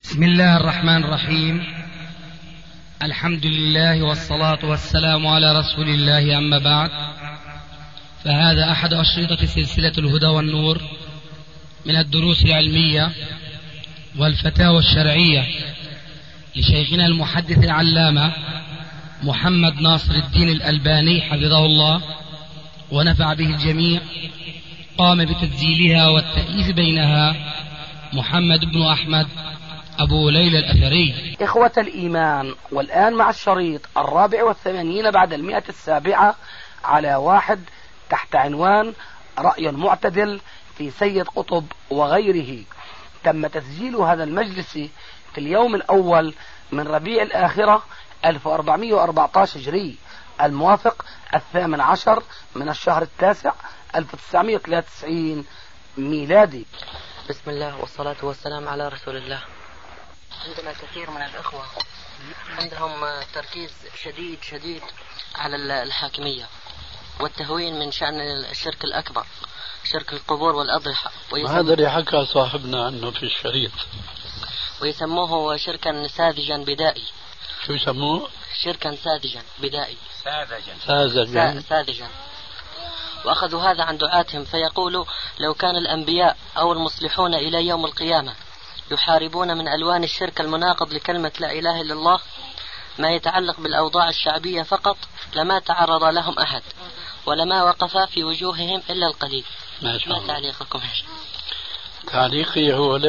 بسم الله الرحمن الرحيم. الحمد لله والصلاة والسلام على رسول الله، أما بعد، فهذا أحد أشرطة سلسلة الهدى والنور من الدروس العلمية والفتاوى الشرعية لشيخنا المحدث العلامة محمد ناصر الدين الألباني حفظه الله ونفع به الجميع. قام بتسجيلها والتأليف بينها محمد بن أحمد أبو ليلى الأثري. إخوة الإيمان، والآن مع الشريط 84 بعد 107 على 1 تحت عنوان رأي معتدل في سيد قطب وغيره. تم تسجيل هذا المجلس في اليوم الأول من ربيع الآخرة 1414 هجري، الموافق 18 من الشهر التاسع 1993 ميلادي. بسم الله والصلاة والسلام على رسول الله. عندنا كثير من الأخوة عندهم تركيز شديد على الحاكمية والتهوين من شأن الشرك الأكبر، شرك القبور والأضرحة، هذا اللي حكى صاحبنا عنه في الشريط، ويسموه شركا ساذجا بدائي. شو يسموه؟ شركا ساذجا بدائي. ساذجا. وأخذوا هذا عن دعاتهم، فيقولوا لو كان الأنبياء أو المصلحون إلى يوم القيامة يحاربون من ألوان الشرك المناقض لكلمة لا إله إلا الله ما يتعلق بالأوضاع الشعبية فقط، لما تعرض لهم أحد ولما وقف في وجوههم إلا القليل. ما تعليقكم؟ تعليقي هو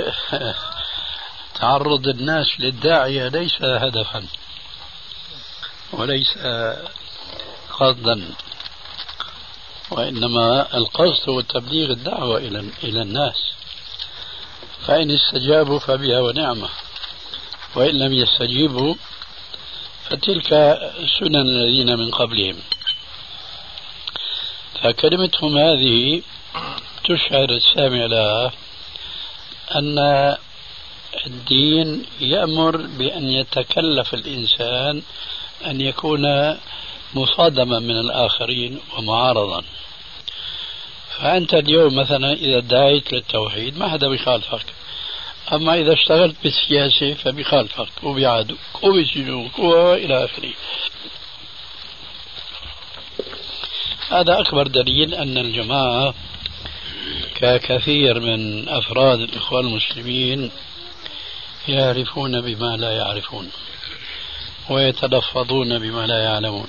تعرض الناس للداعية ليس هدفا وليس قصدا، وإنما القصد هو تبليغ الدعوة إلى الناس، فإن استجابوا فبها ونعمة، وإن لم يستجيبوا فتلك سنن الذين من قبلهم. فكلمتهم هذه تشعر السامع لها أن الدين يأمر بأن يتكلف الإنسان أن يكون مصادما من الآخرين ومعارضا. فأنت اليوم مثلا إذا دعيت للتوحيد ما حدا بيخالفك، أما إذا اشتغلت بالسياسة فبيخالفك وبيعادوك وبيسجنوك وإلى آخره. هذا أكبر دليل أن الجماعة ككثير من أفراد الإخوان المسلمين يعرفون بما لا يعرفون ويتلفظون بما لا يعلمون.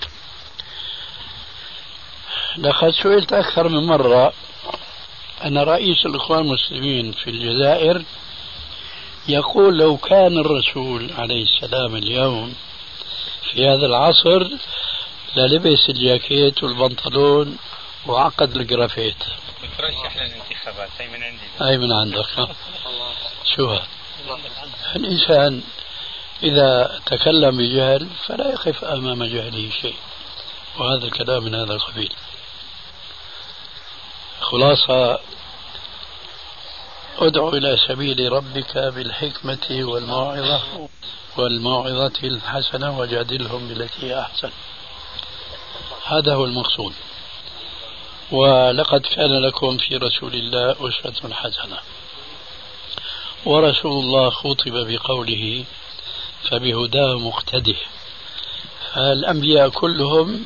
لقد سئلت أكثر من مرة أن رئيس الإخوان المسلمين في الجزائر يقول لو كان الرسول عليه السلام اليوم في هذا العصر للبس الجاكيت والبنطلون وعقد الجرافيت. ترشح للانتخابات. هي من عندي. هي من عندك. شو الإنسان إذا تكلم بجهل فلا يقف أمام جهله شيء، وهذا الكلام من هذا القبيل. خلاصة: ادعو إلى سبيل ربك بالحكمة والموعظة الحسنة وجادلهم بالتي هي أحسن. هذا هو المقصود. ولقد كان لكم في رسول الله أسوة حسنة، ورسول الله خطب بقوله فبهداه مقتده. فالأنبياء كلهم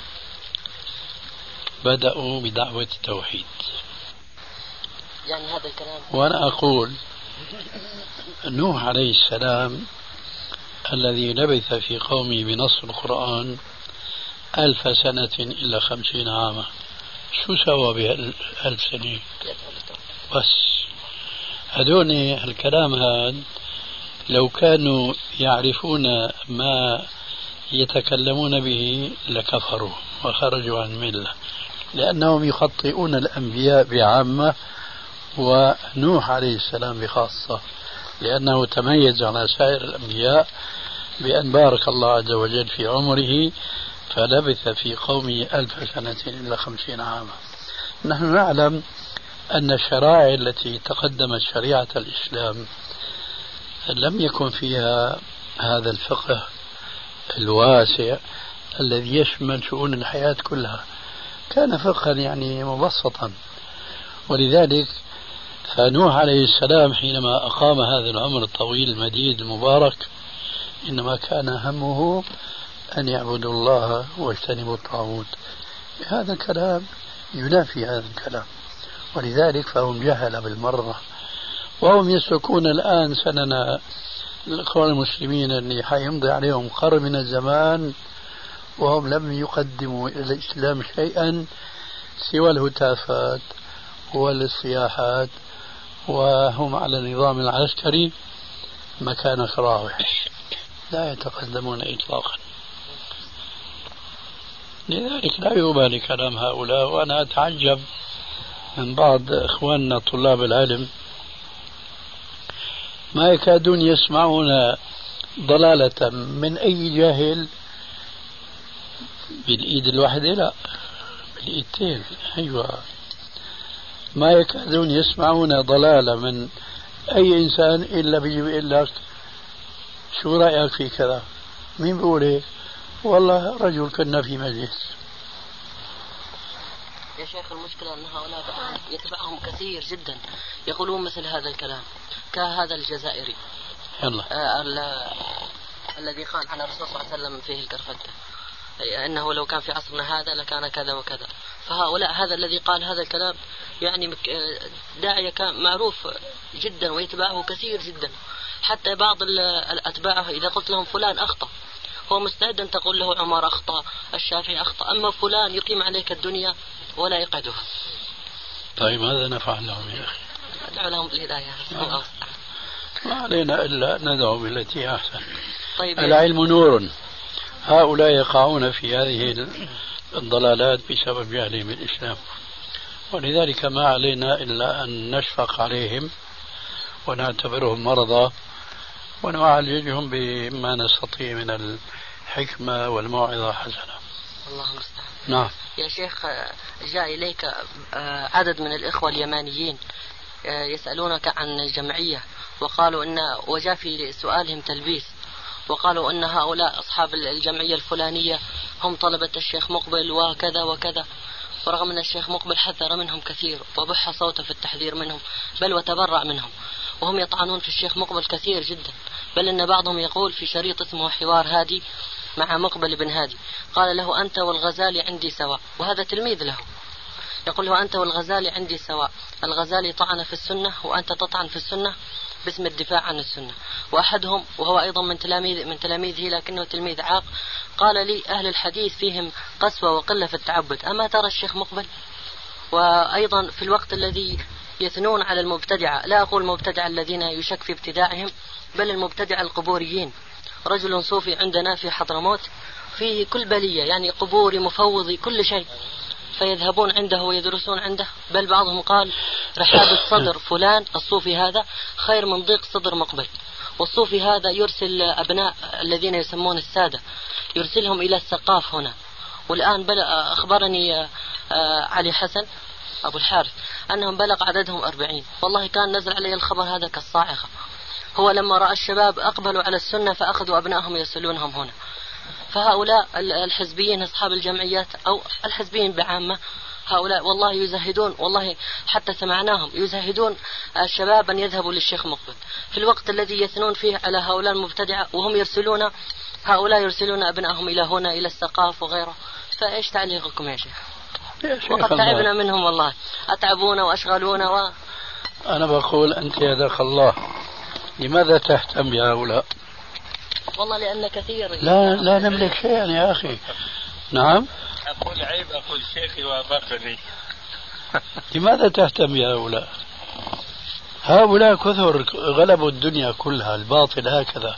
بدأوا بدعوة التوحيد. يعني هذا الكلام. وأنا أقول نوح عليه السلام الذي لبث في قومه بنص القرآن 1000 سنة إلا 50 عاما، شو سوى ب1000 سنة؟ بس هذول الكلام هذا لو كانوا يعرفون ما يتكلمون به لكفروا وخرجوا عن الملة، لأنهم يخطئون الأنبياء بعامة ونوح عليه السلام بخاصة، لأنه تميز على سائر الأنبياء بأن بارك الله عز وجل في عمره فلبث في قومه 1000 سنة إلا 50 عاما. نحن نعلم أن الشرائع التي تقدمت شريعة الإسلام لم يكن فيها هذا الفقه الواسع الذي يشمل شؤون الحياة كلها، كان فقها يعني مبسطا. ولذلك فنوح عليه السلام حينما أقام هذا العمر الطويل المديد المبارك إنما كان همه أن يعبدوا الله واجتنبوا الطاغوت. هذا الكلام ينافي هذا الكلام، ولذلك فهم جهل بالمرة، وهم يسلكون الآن سنن الإخوان المسلمين اللي حيمضي عليهم قرن من الزمان وهم لم يقدموا إلى الإسلام شيئا سوى الهتافات والصياحات، وهم على النظام العسكري مكان خراوح لا يتقدمون إطلاقا. لذلك لا يبالي كلام هؤلاء. وأنا أتعجب من بعض إخواننا طلاب العلم ما يكادون يسمعون ضلالة من أي جاهل بالإيد الواحدة، لا بالإيدتين. أيوة، ما يكادون يسمعون ضلالة من أي إنسان إلا بيقول لك شو رأيك في كذا؟ مين بيقول هيك؟ والله رجل كنا في مجلس. يا شيخ المشكلة أن هؤلاء يتبعهم كثير جدا يقولون مثل هذا الكلام، كهذا الجزائري الذي قال عن الرسول صلى الله عليه وسلم فيه الكرفتة أنه لو كان في عصرنا هذا لكان كذا وكذا. فهؤلاء هذا الذي قال هذا الكلام يعني داعية كان معروف جدا ويتبعه كثير جدا، حتى بعض الأتباعه إذا قلت لهم فلان أخطأ هو مستعد أن تقول له عمر أخطأ، الشافعي أخطأ، أما فلان يقيم عليك الدنيا ولا يقعدها. طيب هذا نفع لهم يا أخي، ندعو لهم بالهداية. ما علينا إلا ندعو بالتي أحسن. طيب العلم نور. هؤلاء يقعون في هذه الضلالات بسبب جهلهم بالإسلام، ولذلك ما علينا إلا أن نشفق عليهم ونعتبرهم مرضى ونعالجهم بما نستطيع من الحكمة والموعظة حسنة. الله المستعان. نعم يا شيخ، جاء إليك عدد من الإخوة اليمانيين يسألونك عن جمعية، وقالوا إن وجاء في سؤالهم تلبيس، وقالوا أن هؤلاء أصحاب الجمعية الفلانية هم طلبة الشيخ مقبل وكذا وكذا، ورغم أن الشيخ مقبل حذر منهم كثير وبح صوته في التحذير منهم بل وتبرع منهم، وهم يطعنون في الشيخ مقبل كثير جدا، بل أن بعضهم يقول في شريط اسمه حوار هادي مع مقبل بن هادي قال له أنت والغزالي عندي سواء، وهذا تلميذ له، يقول له أنت والغزالي عندي سواء، الغزالي طعن في السنة وأنت تطعن في السنة باسم الدفاع عن السنة. وأحدهم وهو أيضا من تلاميذه لكنه تلميذ عاق قال لي أهل الحديث فيهم قسوة وقلة في التعبد، أما ترى الشيخ مقبل؟ وأيضا في الوقت الذي يثنون على المبتدعة، لا أقول المبتدعة الذين يشك في ابتداعهم بل المبتدعة القبوريين، رجل صوفي عندنا في حضرموت فيه كل بلية، يعني قبوري مفوضي كل شيء، فيذهبون عنده ويدرسون عنده، بل بعضهم قال رحابة صدر فلان الصوفي هذا خير من ضيق صدر مقبل. والصوفي هذا يرسل أبناء الذين يسمون السادة يرسلهم إلى السقاف هنا. والآن أخبرني علي حسن أبو الحارث أنهم بلغ عددهم 40، والله كان نزل علي الخبر هذا كالصاعقة. هو لما رأى الشباب أقبلوا على السنة فأخذوا أبنائهم يرسلونهم هنا. فهؤلاء الحزبيين أصحاب الجمعيات أو الحزبيين بعامة هؤلاء والله يزهدون، والله حتى سمعناهم يزهدون الشباب أن يذهبوا للشيخ مقبل في الوقت الذي يثنون فيه على هؤلاء المبتدعة، وهم هؤلاء يرسلون أبنائهم إلى هنا إلى السقاف وغيره. فإيش تعليقكم يا شيخ؟ وقد تعبنا منهم والله، أتعبونا وأشغلونا أنا بقول أنت يدك الله، لماذا تهتم بهؤلاء؟ والله لأن كثير لا نملك شيئا يا أخي. نعم أقول عيب أقول شيخي وبقري. لماذا تهتم بهؤلاء؟ هؤلاء كثر غلبوا الدنيا كلها، الباطل هكذا.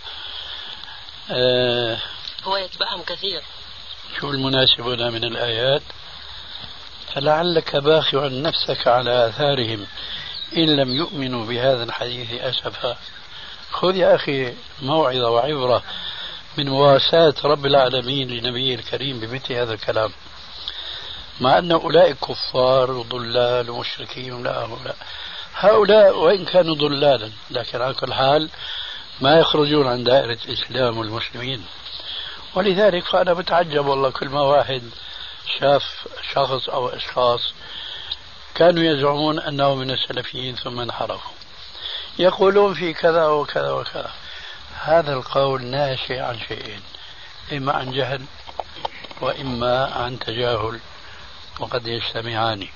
هو يتبعهم كثير. شو المناسب هنا من الآيات؟ فلعلك باخع نفسك على آثارهم إن لم يؤمنوا بهذا الحديث أسفا. خذ يا أخي موعظة وعبرة من مواساة رب العالمين لنبيه الكريم بمثل هذا الكلام، مع أن أولئك كفار وضلال ومشركين. لا، هؤلاء وإن كانوا ضلالا لكن على كل حال ما يخرجون عن دائرة الإسلام والمسلمين. ولذلك فأنا بتعجب والله كل ما واحد شاف شخص أو أشخاص كانوا يزعمون أنه من السلفيين ثم انحرفوا، يقولون في كذا وكذا وكذا. هذا القول ناشئ عن شيئين: إما عن جهل وإما عن تجاهل، وقد يجتمعان.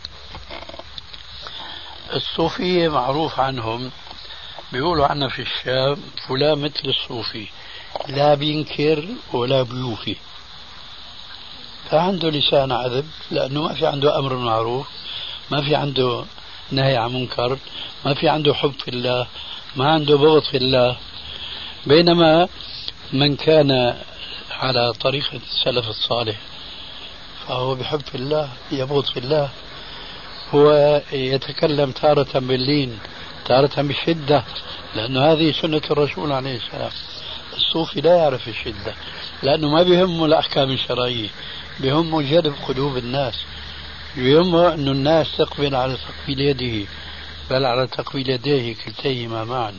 الصوفية معروف عنهم، بيقولوا عنا في الشام فلان مثل الصوفي، لا بينكر ولا بيوفي، فعنده لسان عذب، لأنه ما في عنده أمر معروف، ما في عنده نهي عن منكر، ما في عنده حب في الله، ما عنده بغض في الله. بينما من كان على طريقة السلف الصالح فهو بحب في الله، يبغض في الله، هو يتكلم تارة باللين تارة بالشدة، لأنه هذه سنة الرسول عليه السلام. الصوفي لا يعرف الشدة، لأنه ما بيهمه الأحكام الشرعية، بيهمه جلب قلوب الناس، بيهمه أن الناس تقبل على تقبيل يده، بل على تقبيل يديه كلتيهما معا.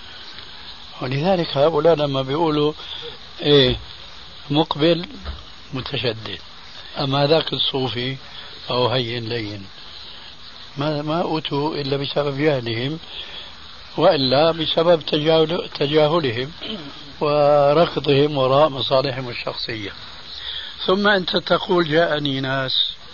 ولذلك هؤلاء لما بيقولوا إيه مقبل متشدد، أما ذاك الصوفي فهو هين لين، ما أوتوا إلا بسبب جهلهم، وإلا بسبب تجاهلهم وركضهم وراء مصالحهم الشخصية. ثم أنت تقول جاءني ناس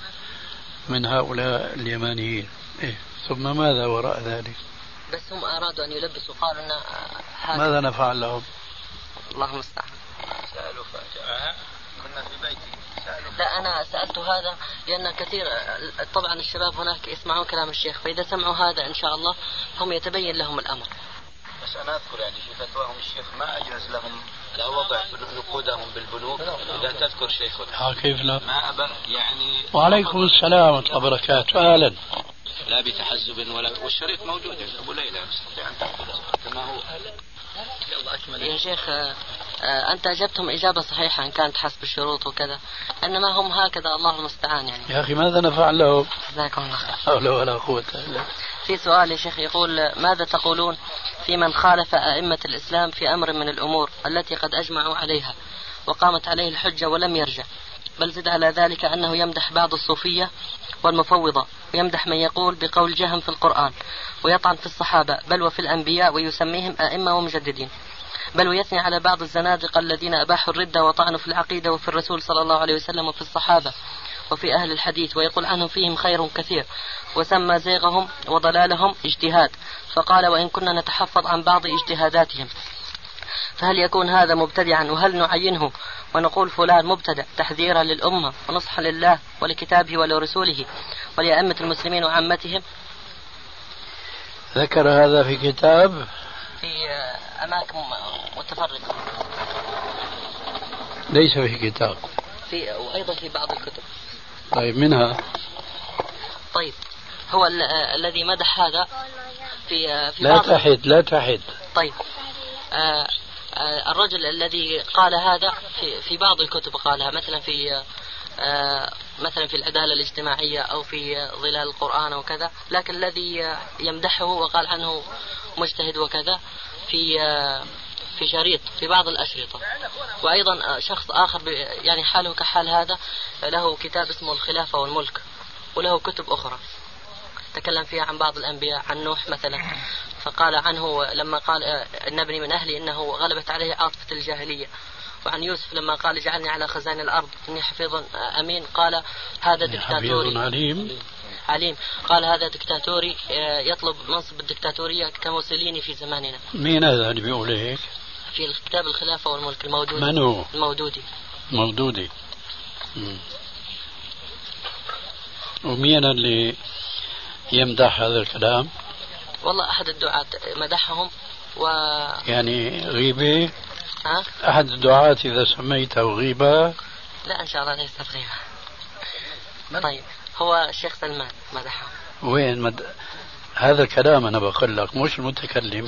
من هؤلاء اليمانيين، إيه ثم ماذا وراء ذلك؟ بس هم أرادوا أن يلبسوا، قالوا أن ماذا نفعل لهم؟ الله المستعان. سألوا فجأة كنا في بيتي سألوا. لا أنا سألت هذا لأن كثير طبعا الشباب هناك يسمعون كلام الشيخ، فإذا سمعوا هذا إن شاء الله هم يتبين لهم الأمر. بس أنا أذكر يعني في فتواهم الشيخ ما أجاز لهم لا وضع نقودهم بالبنوك، إذا تذكر شيخنا. كيف لا؟ ما أبى يعني. وعليكم السلام ورحمة الله وبركاته. أهلا. لا بتحزب ولا، والشريط موجود أبو ليلى يستطيع أن تأخذه كما هو. يا شيخ أنت أجبتهم إجابة صحيحة إن كانت حسب الشروط وكذا، إنما هم هكذا الله المستعان يعني. يا أخي ماذا نفعل لهم؟ جزاكم الله خير. حول ولا قوة إلا. في سؤال يا شيخ يقول: ماذا تقولون في من خالف أئمة الإسلام في أمر من الأمور التي قد أجمعوا عليها وقامت عليه الحجة ولم يرجع، بل زد على ذلك أنه يمدح بعض الصوفية والمفوضة، ويمدح من يقول بقول جهم في القرآن، ويطعن في الصحابة بل وفي الأنبياء، ويسميهم أئمة ومجددين، بل ويثني على بعض الزنادقة الذين أباحوا الردة وطعنوا في العقيدة وفي الرسول صلى الله عليه وسلم وفي الصحابة وفي أهل الحديث، ويقول عنهم فيهم خير كثير، وسمى زيغهم وضلالهم اجتهاد، فقال: وإن كنا نتحفظ عن بعض اجتهاداتهم، فهل يكون هذا مبتدعا؟ وهل نعينه ونقول فلان مبتدع تحذيرا للأمة ونصحا لله ولكتابه ولرسوله ولأئمة المسلمين وعامتهم؟ ذكر هذا في كتاب في أماكن متفرقة، ليس في كتاب، وأيضا في بعض الكتب. طيب منها. طيب هو الذي مدح هذا في لا تحد. طيب الرجل الذي قال هذا في بعض الكتب قالها، مثلا في العدالة الاجتماعية أو في ظلال القرآن وكذا، لكن الذي يمدحه وقال عنه مجتهد وكذا في شريط في بعض الأشرطة. وأيضا شخص آخر يعني حاله كحال هذا له كتاب اسمه الخلافة والملك، وله كتب أخرى تكلم فيها عن بعض الأنبياء، عن نوح مثلا، فقال عنه لما قال إن ابني من أهلي إنه غلبت عليه عاطفة الجاهلية. وعن يوسف لما قال اجعلني على خزائن الأرض إني حفيظ أمين، قال هذا دكتاتوري عليم، قال هذا دكتاتوري يطلب منصب الدكتاتورية كموسوليني في زماننا. مين هذا اللي بيقول هيك؟ في الكتاب الخلافة والملك الموجودي. من هو؟ المودودي. ومين اللي يمدح هذا الكلام؟ والله أحد الدعاة مدحهم يعني غيبة؟ أحد الدعاة إذا سميته غيبة؟ لا إن شاء الله ليس غيبة. طيب هو الشيخ سلمان مدحه. وين هذا الكلام أنا بقول لك مش المتكلم.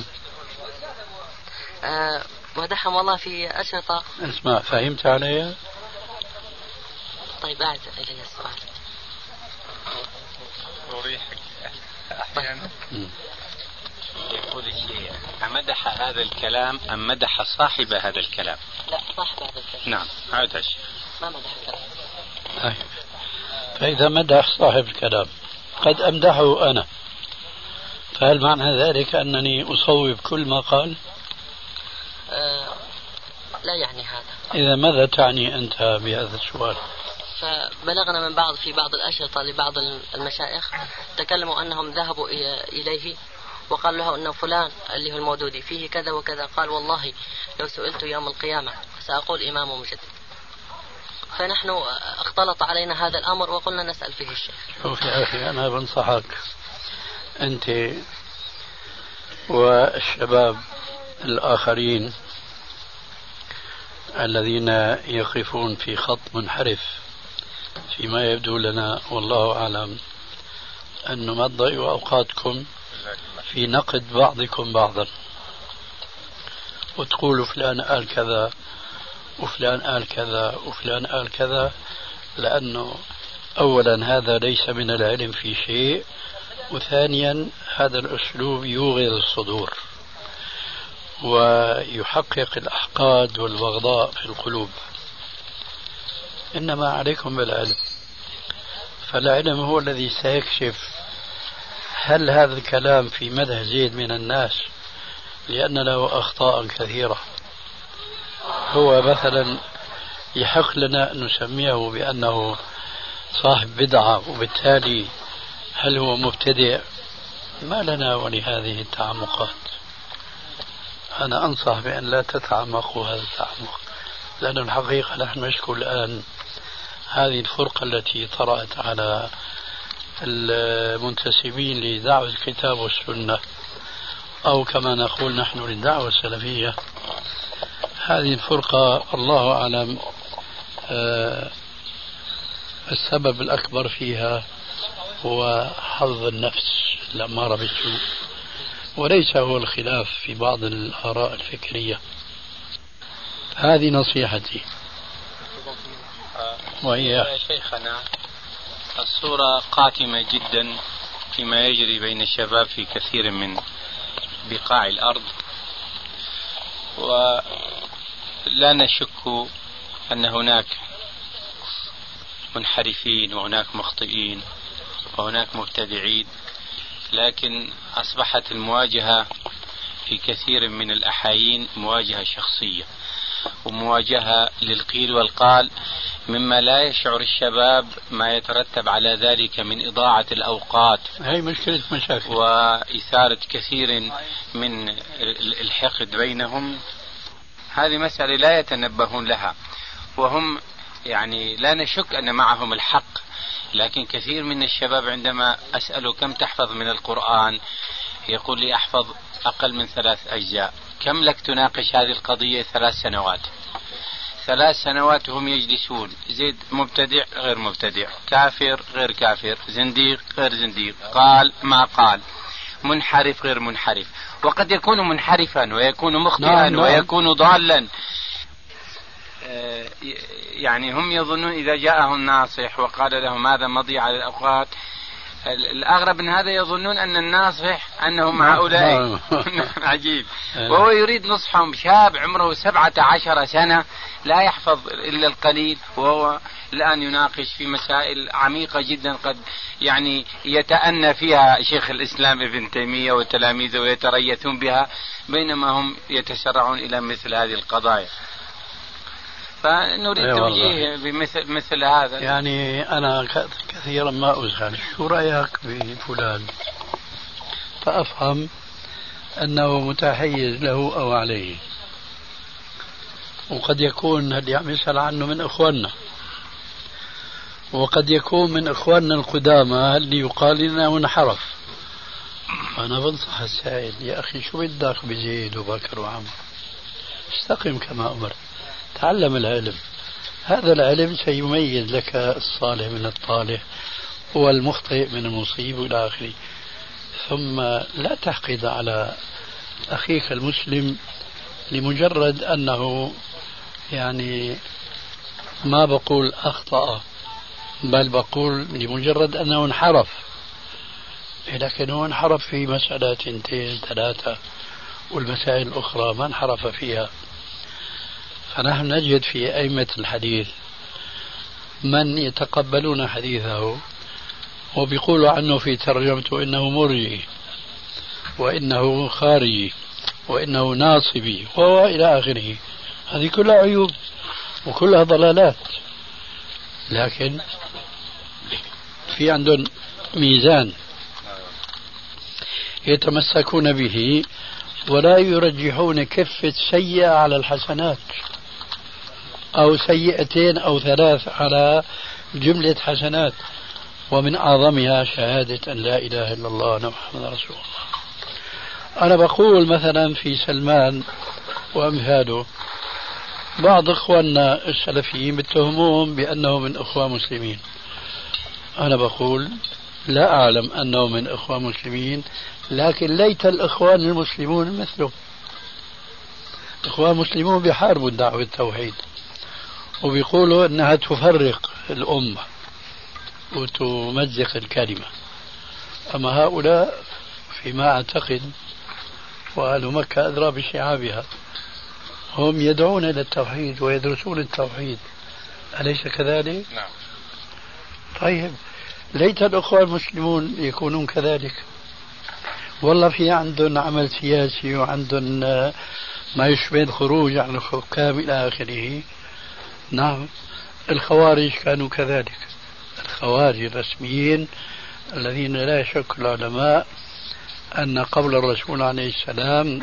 مدحهم والله في أشرطة. اسمع فهمت علي؟ طيب أعد إلي السؤال. أريحك أحيانا. يقول الشيخ: أمدح هذا الكلام أم مدح صاحب هذا الكلام؟ لا صاحب هذا الكلام. نعم عاد الشيخ. ما مدح الكلام. فإذا مدح صاحب الكلام قد أمدحه أنا، فهل معنى ذلك أنني أصوب كل ما قال؟ لا يعني هذا. إذا ماذا تعني أنت بهذا السؤال؟ فبلغنا من في بعض الأشرطة لبعض المشايخ تكلموا أنهم ذهبوا إليه وقال له أن فلان اللي هو المودودي فيه كذا وكذا، قال والله لو سئلت يوم القيامة سأقول إمام مجدد. فنحن اختلط علينا هذا الأمر وقلنا نسأل فيه الشيخ. شوف يا أخي، أنا بنصحك أنت والشباب الآخرين الذين يقفون في خط منحرف فيما يبدو لنا والله أعلم، أن ما تضيعوا أوقاتكم في نقد بعضكم بعضا وتقولوا فلان قال كذا وفلان قال كذا وفلان قال كذا، لأنه أولا هذا ليس من العلم في شيء، وثانيا هذا الأسلوب يوغر الصدور ويحقق الأحقاد والبغضاء في القلوب. إنما عليكم بالعلم، فالعلم هو الذي سيكشف هل هذا الكلام في مدح زيد من الناس لأن له أخطاء كثيرة، هو مثلا يحق لنا أن نسميه بأنه صاحب بدعة وبالتالي هل هو مبتدع؟ ما لنا ولهذه التعمقات. أنا أنصح بأن لا تتعمقوا هذا التعمق، لأن الحقيقة نحن نشكو الآن هذه الفرقة التي طرأت على المنتسبين لدعوة الكتاب والسنة، أو كما نقول نحن للدعوة السلفية. هذه الفرقة الله أعلم السبب الأكبر فيها هو حظ النفس الأمارة بالسوء، وليس هو الخلاف في بعض الآراء الفكرية. هذه نصيحتي. وهي يا شيخنا، الصورة قاتمة جدا فيما يجري بين الشباب في كثير من بقاع الأرض، ولا نشك أن هناك منحرفين وهناك مخطئين وهناك مبتدعين، لكن أصبحت المواجهة في كثير من الأحايين مواجهة شخصية ومواجهة للقيل والقال، مما لا يشعر الشباب ما يترتب على ذلك من إضاعة الأوقات. هي مشكلة مشاكل وإثارة كثير من الحقد بينهم. هذه مسألة لا يتنبهون لها، وهم يعني لا نشك أن معهم الحق، لكن كثير من الشباب عندما أسأله كم تحفظ من القرآن يقول لي أحفظ أقل من 3 أجزاء. كم لك تناقش هذه القضية؟ 3 سنوات. 3 سنوات هم يجلسون، زيد مبتدع غير مبتدع، كافر غير كافر، زنديق غير زنديق، قال ما قال، منحرف غير منحرف، وقد يكون منحرفا ويكون مخطئا ويكون ضالا. يعني هم يظنون إذا جاءهم ناصح وقال لهم هذا مضيعة للأوقات، الأغرب من هذا يظنون أن الناصح أنهم هؤلاء. عجيب. وهو يريد نصحهم، شاب عمره 17 سنة لا يحفظ إلا القليل، وهو الآن يناقش في مسائل عميقة جدا قد يعني يتأنى فيها شيخ الإسلام ابن تيمية وتلاميذه ويتريثون بها، بينما هم يتسرعون إلى مثل هذه القضايا. فنريد توجيه بمثل هذا. يعني أنا كثيرا ما أزعل، شو رأيك بفلان؟ فأفهم أنه متحيز له أو عليه، وقد يكون اللي عم يسأل عنه من إخواننا، وقد يكون من إخواننا القدامى اللي يقال لنا منحرف. أنا بنصح السائل، يا أخي شو بدك بزيد وبكر وعمر؟ استقم كما أمرت، تعلم العلم، هذا العلم سيميز لك الصالح من الطالح والمخطئ من المصيب إلى آخره. ثم لا تحقد على أخيك المسلم لمجرد أنه يعني ما بقول أخطأ، بل بقول لمجرد أنه انحرف، لكنه انحرف في مسألة 2 3 والمسائل الأخرى ما انحرف فيها. فنحن نجد في أئمة الحديث من يتقبلون حديثه وبيقولوا عنه في ترجمته إنه مرجئي وإنه خارجي وإنه ناصبي وإلى آخره. هذه كلها عيوب وكلها ضلالات، لكن في عندهم ميزان يتمسكون به ولا يرجحون كفة سيئة على الحسنات أو سيئتين أو ثلاث على جملة حسنات، ومن أعظمها شهادة أن لا إله إلا الله وأن محمدا رسول الله. أنا بقول مثلا في سلمان وأمثاله بعض إخواننا السلفيين بتهموهم بأنهم من إخوان مسلمين. أنا بقول لا أعلم أنه من إخوان مسلمين، لكن ليت الإخوان المسلمون مثله. إخوان مسلمون بيحاربوا الدعوة التوحيد وبيقولوا أنها تفرق الأمة وتمزق الكلمة، أما هؤلاء فيما أعتقد وأهل مكة أدرى بشعابها هم يدعون إلى التوحيد ويدرسون التوحيد، أليس كذلك؟ نعم. طيب ليت الأخوة المسلمون يكونون كذلك. والله في عندهم عمل سياسي وعندهم ما يشبه الخروج عن الحكام إلى آخره. نعم الخوارج كانوا كذلك، الخوارج الرسميين الذين لا يشك العلماء أن قول الرسول عليه السلام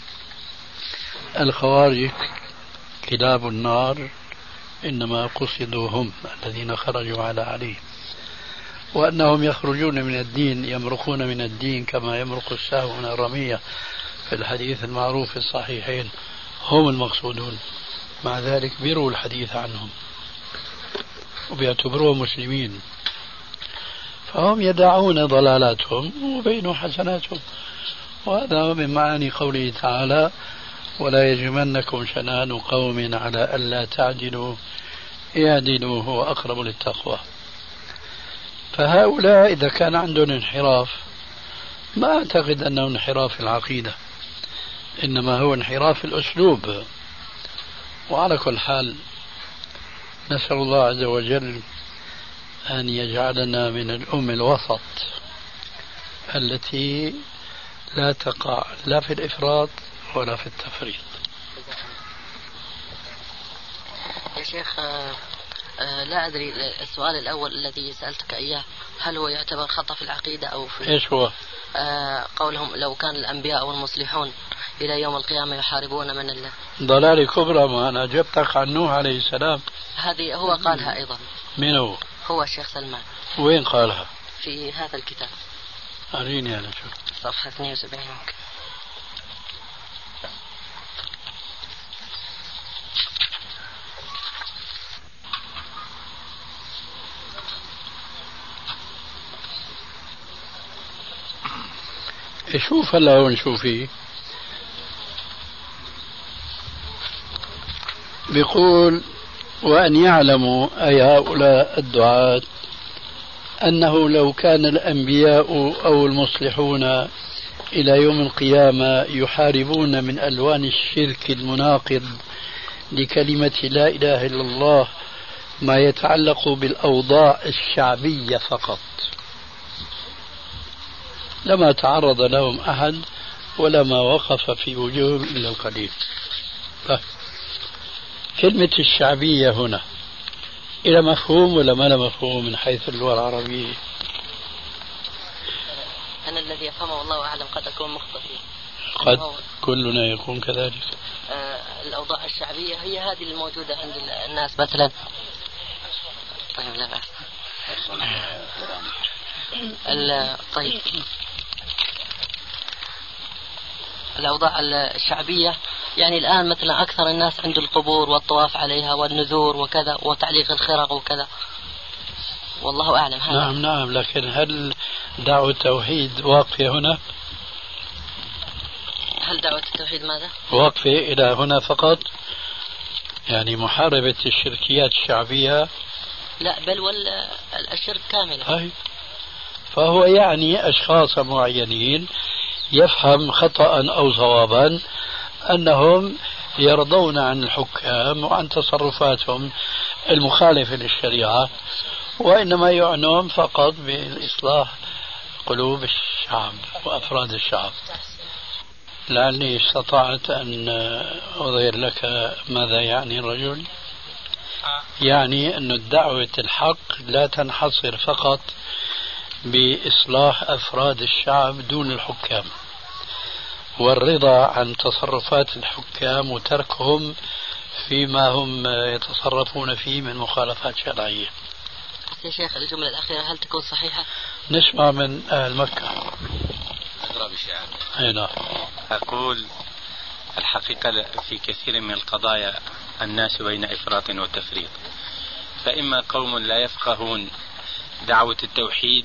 الخوارج كلاب النار إنما قصدوا هم الذين خرجوا على علي، وأنهم يخرجون من الدين يمرقون من الدين كما يمرق السهم من الرمية في الحديث المعروف في الصحيحين، هم المقصودون. مع ذلك بيروا الحديث عنهم وبيعتبروهم مسلمين، فهم يدعون ضلالاتهم وبينوا حسناتهم. وهذا من معاني قوله تعالى ولا يجمنكم شنآن قوم على ألا تعدلوا اعدلوا هو أقرب للتقوى. فهؤلاء إذا كان عندهم انحراف ما أعتقد أنه انحراف العقيدة، إنما هو انحراف الأسلوب. وعلى كل حال نسأل الله عز وجل أن يجعلنا من الأمة الوسط التي لا تقع لا في الإفراط ولا في التفريط. يا شيخ لا أدري السؤال الأول الذي سألتك إياه هل هو يعتبر خطأ في العقيدة أو في إيش هو؟ قولهم لو كان الأنبياء والمصلحون إلى يوم القيامة يحاربون من الله. ضلال كبرى، ما أنا جبتك عن نوح عليه السلام. هذه هو قالها أيضا. من هو؟ هو الشيخ سلمان. وين قالها؟ في هذا الكتاب. أريني أنا شوف. صفحة 72 ممكن. شوف هلا هون شوفي بيقول وأن يعلموا أي هؤلاء الدعاة أنه لو كان الأنبياء أو المصلحون إلى يوم القيامة يحاربون من ألوان الشرك المناقض لكلمة لا إله إلا الله ما يتعلق بالأوضاع الشعبية فقط لما تعرض لهم أحد ولما وقف في وجوههم إلا القليل. كلمة الشعبية هنا إلى مفهوم ولا ما لا مفهوم من حيث اللغة العربية؟ أنا الذي يفهمه والله أعلم، قد أكون مخطئ فيه. قد كلنا يكون كذلك. الأوضاع الشعبية هي هذه الموجودة عند الناس مثلا. طيب لا بأس. طيب الأوضاع الشعبية يعني الآن مثلا أكثر الناس عند القبور والطواف عليها والنذور وكذا وتعليق الخرق وكذا، والله أعلم هذا. نعم نعم، لكن هل دعوة التوحيد واقفة هنا؟ هل دعوة التوحيد ماذا؟ واقفة إلى هنا فقط، يعني محاربة الشركيات الشعبية؟ لا بل والشرك كاملة. أي فهو يعني أشخاص معينين يفهم خطأ أو صوابا أنهم يرضون عن الحكام وعن تصرفاتهم المخالفة للشريعة وإنما يعنون فقط بإصلاح قلوب الشعب وأفراد الشعب. لعلي استطعت أن أظهر لك ماذا يعني الرجل. يعني أن الدعوة الحق لا تنحصر فقط بإصلاح أفراد الشعب دون الحكام، والرضا عن تصرفات الحكام وتركهم فيما هم يتصرفون فيه من مخالفات شرعية. يا شيخ الجملة الأخيرة هل تكون صحيحة؟ نسمع من أهل مكة. أضرب الشعر. أي نعم. أقول الحقيقة في كثير من القضايا الناس بين إفراط وتفريط، فإما قوم لا يفقهون دعوة التوحيد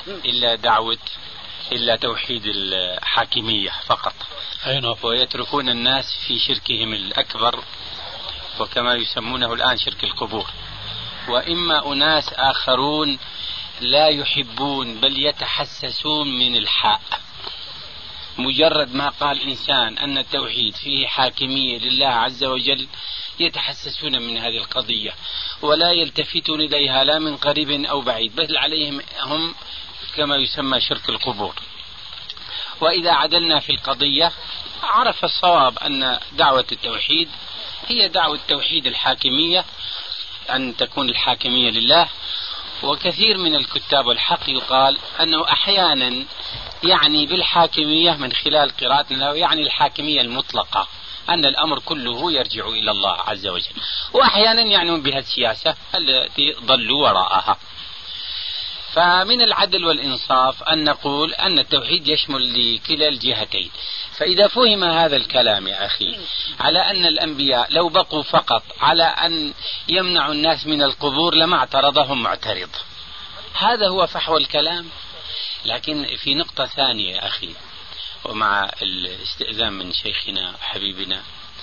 إلا توحيد الحاكمية فقط، ويتركون الناس في شركهم الأكبر وكما يسمونه الآن شرك القبور. وإما أناس آخرون لا يحبون بل يتحسسون من الحق، مجرد ما قال إنسان أن التوحيد فيه حاكمية لله عز وجل يتحسسون من هذه القضية ولا يلتفتون إليها لا من قريب أو بعيد، بل عليهم هم كما يسمى شرك القبور. وإذا عدلنا في القضية عرف الصواب أن دعوة التوحيد هي دعوة توحيد الحاكمية، أن تكون الحاكمية لله. وكثير من الكتاب والحق يقال أنه أحيانا يعني بالحاكمية من خلال قراءتنا يعني الحاكمية المطلقة، أن الأمر كله يرجع إلى الله عز وجل، وأحيانا يعنون بها السياسة التي ضلوا وراءها. فمن العدل والإنصاف أن نقول أن التوحيد يشمل لكلا الجهتين. فإذا فهم هذا الكلام يا أخي على أن الأنبياء لو بقوا فقط على أن يمنعوا الناس من القبور لما اعترضهم معترض، هذا هو فحوى الكلام. لكن في نقطة ثانية يا أخي، ومع الاستئذان من شيخنا وحبيبنا،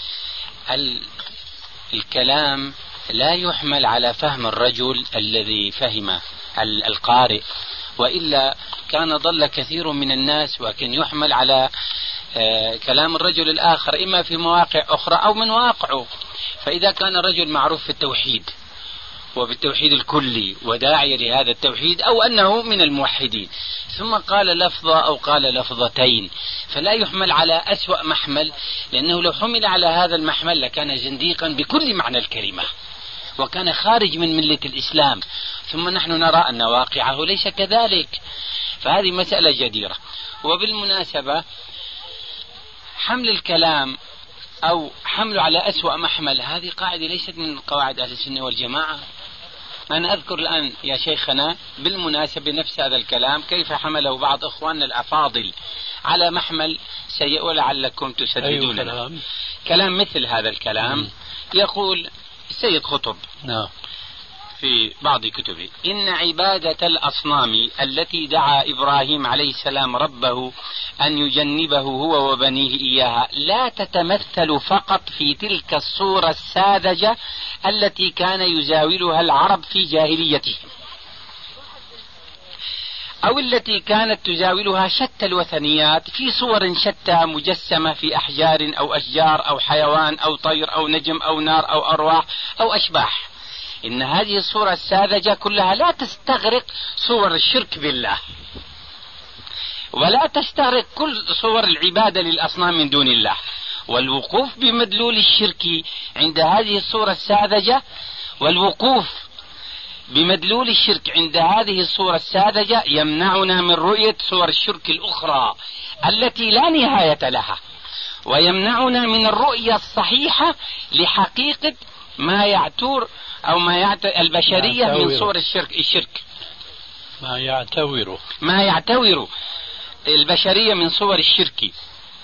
الكلام لا يحمل على فهم الرجل الذي فهم القارئ، وإلا كان ضل كثير من الناس، وكان يحمل على كلام الرجل الآخر إما في مواقع أخرى أو من واقعه. فإذا كان الرجل معروف في التوحيد وبالتوحيد الكلي وداعي لهذا التوحيد أو أنه من الموحدين ثم قال لفظة أو قال لفظتين فلا يحمل على أسوأ محمل، لأنه لو حمل على هذا المحمل لكان زنديقا بكل معنى الكلمة وكان خارج من ملة الإسلام، ثم نحن نرى أن واقعه ليس كذلك. فهذه مسألة جديرة. وبالمناسبة حمل الكلام أو حمله على أسوأ محمل هذه قاعدة ليست من قواعد أهل السنة والجماعة. أنا أذكر الآن يا شيخنا بالمناسبة نفس هذا الكلام كيف حمله بعض إخواننا الأفاضل على محمل سيء ولعلكم تسددون له. كلام مثل هذا الكلام يقول السيد قطب في بعض كتبه: إن عبادة الأصنام التي دعا إبراهيم عليه السلام ربه أن يجنبه هو وبنيه إياها لا تتمثل فقط في تلك الصورة الساذجة التي كان يزاولها العرب في جاهليتهم، أو التي كانت تزاولها شتى الوثنيات في صور شتى مجسمة في أحجار أو أشجار أو حيوان أو طير أو نجم أو نار أو أرواح أو أشباح. إن هذه الصورة الساذجة كلها لا تستغرق صور الشرك بالله ولا تستغرق كل صور العبادة للأصنام من دون الله، والوقوف بمدلول الشرك عند هذه الصورة الساذجة بمدلول الشرك عند هذه الصورة الساذجة يمنعنا من رؤية صور الشرك الأخرى التي لا نهاية لها، ويمنعنا من الرؤية الصحيحة لحقيقة ما يعتور أو ما البشرية من صور الشرك ما يعتور البشرية من صور الشرك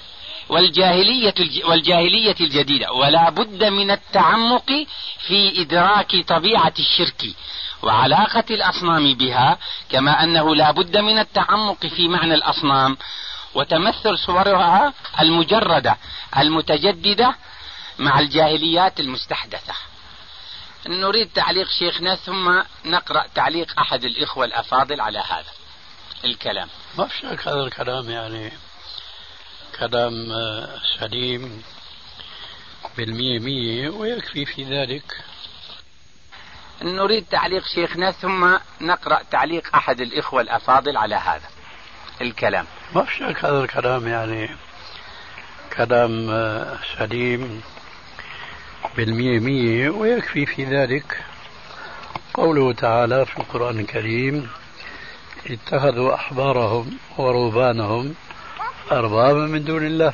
والجاهلية الجديدة. ولا بد من التعمق في إدراك طبيعة الشرك وعلاقة الأصنام بها، كما أنه لا بد من التعمق في معنى الأصنام وتمثل صورها المجردة المتجددة مع الجاهليات المستحدثة. نريد تعليق شيخنا ثم نقرأ تعليق أحد الإخوة الأفاضل على هذا الكلام. ما في شك هذا الكلام يعني كلام سليم بالمية مية ويكفي في ذلك نريد تعليق شيخنا ثم نقرأ تعليق أحد الإخوة الأفاضل على هذا الكلام. ما في شك هذا الكلام يعني كلام سليم بالمية مية، ويكفي في ذلك قوله تعالى في القرآن الكريم: اتخذوا أحبارهم ورهبانهم أربابا من دون الله.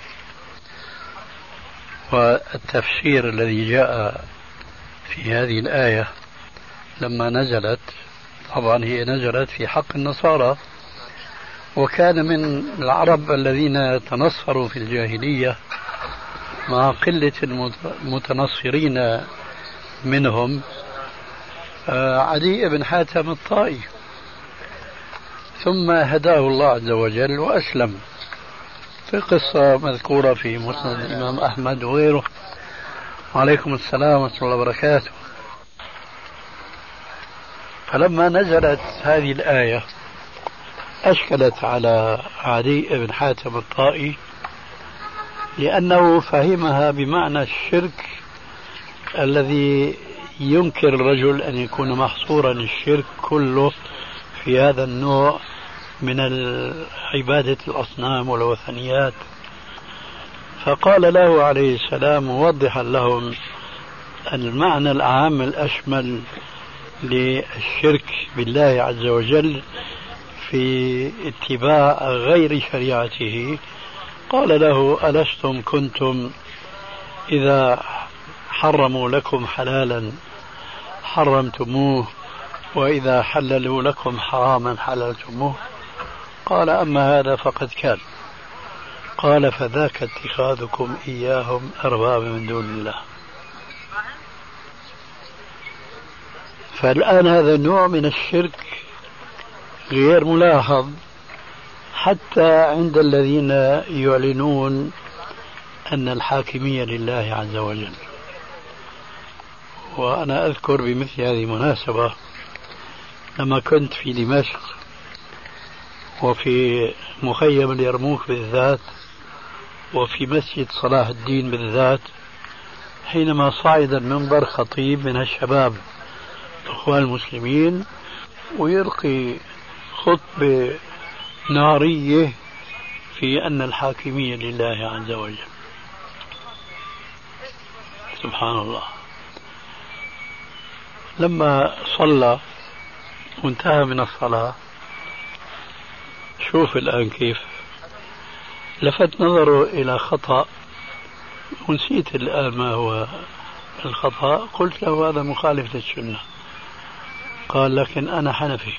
والتفسير الذي جاء في هذه الآية لما نزلت، طبعا هي نزلت في حق النصارى، وكان من العرب الذين تنصروا في الجاهلية مع قلة المتنصرين منهم عدي بن حاتم الطائي، ثم هداه الله عز وجل وأسلم، في قصة مذكورة في مسند الإمام أحمد وغيره. وعليكم السلام ورحمة الله وبركاته. فلما نزلت هذه الآية أشكلت على عدي بن حاتم الطائي، لأنه فهمها بمعنى الشرك الذي ينكر الرجل أن يكون محصورا الشرك كله في هذا النوع من عبادة الأصنام والوثنيات. فقال له عليه السلام موضحا لهم المعنى العام الأشمل للشرك بالله عز وجل في اتباع غير شريعته، قال له: ألستم كنتم إذا حرموا لكم حلالا حرمتموه، وإذا حللوا لكم حراما حللتموه؟ قال: أما هذا فقد كان. قال: فذاك اتخاذكم إياهم أربابا من دون الله. فالآن هذا النوع من الشرك غير ملاحظ حتى عند الذين يعلنون أن الحاكمية لله عز وجل. وأنا أذكر بمثل هذه المناسبة لما كنت في دمشق وفي مخيم اليرموك بالذات وفي مسجد صلاح الدين بالذات، حينما صعد المنبر خطيب من الشباب الإخوان المسلمين ويلقي خطبة نارية في أن الحاكمية لله عز وجل. سبحان الله. لما صلى وانتهى من الصلاة، شوف الآن كيف لفت نظره إلى خطأ، ونسيت الآن ما هو الخطأ. قلت له: هذا مخالف للسنة. قال: لكن أنا حنفي.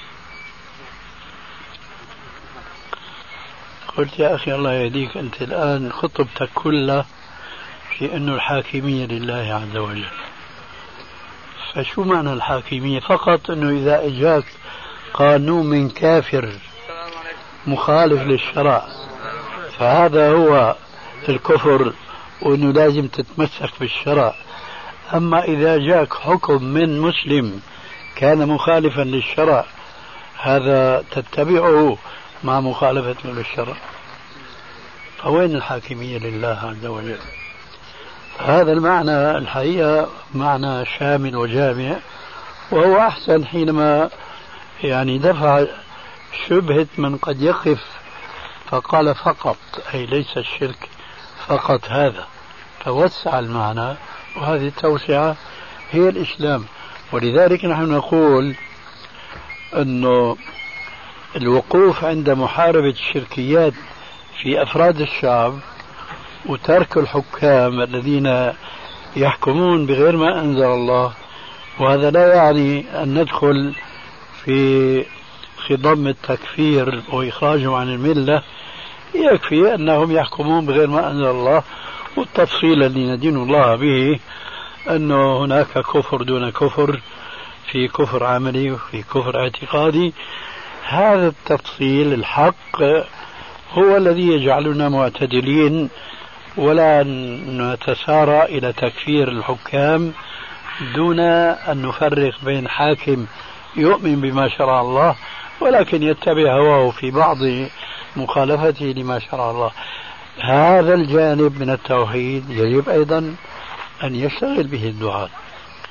قلت: يا أخي الله يهديك، أنت الآن خطبتك كلها في أن الحاكمية لله عز وجل. فشو معنى الحاكمية؟ فقط أنه إذا إجاك قانون من كافر مخالف للشرع فهذا هو الكفر، وأنه لازم تتمسك بالشرع. أما إذا جاك حكم من مسلم كان مخالفا للشرع هذا تتبعه مع مخالفته للشرع. فوين الحاكمية لله عز وجل؟ هذا المعنى الحقيقة معنى شامل وجامع، وهو أحسن حينما دفع شبهة من قد يقف فقال فقط، أي ليس الشرك فقط هذا، فوسع المعنى، وهذه التوسعة هي الإسلام. ولذلك نحن نقول أنه الوقوف عند محاربة الشركيات في أفراد الشعب وترك الحكام الذين يحكمون بغير ما أنزل الله، وهذا لا يعني أن ندخل في خضم التكفير وإخراجهم عن الملة، يكفي أنهم يحكمون بغير ما أنزل الله. والتفصيل الذي ندين الله به أنه هناك كفر دون كفر، في كفر عملي وفي كفر اعتقادي. هذا التفصيل الحق هو الذي يجعلنا معتدلين، ولا نتسارع إلى تكفير الحكام دون أن نفرق بين حاكم يؤمن بما شرع الله ولكن يتبع هواه في بعض مخالفته لما شرع الله. هذا الجانب من التوحيد يجب أيضا أن يشتغل به الدعاة.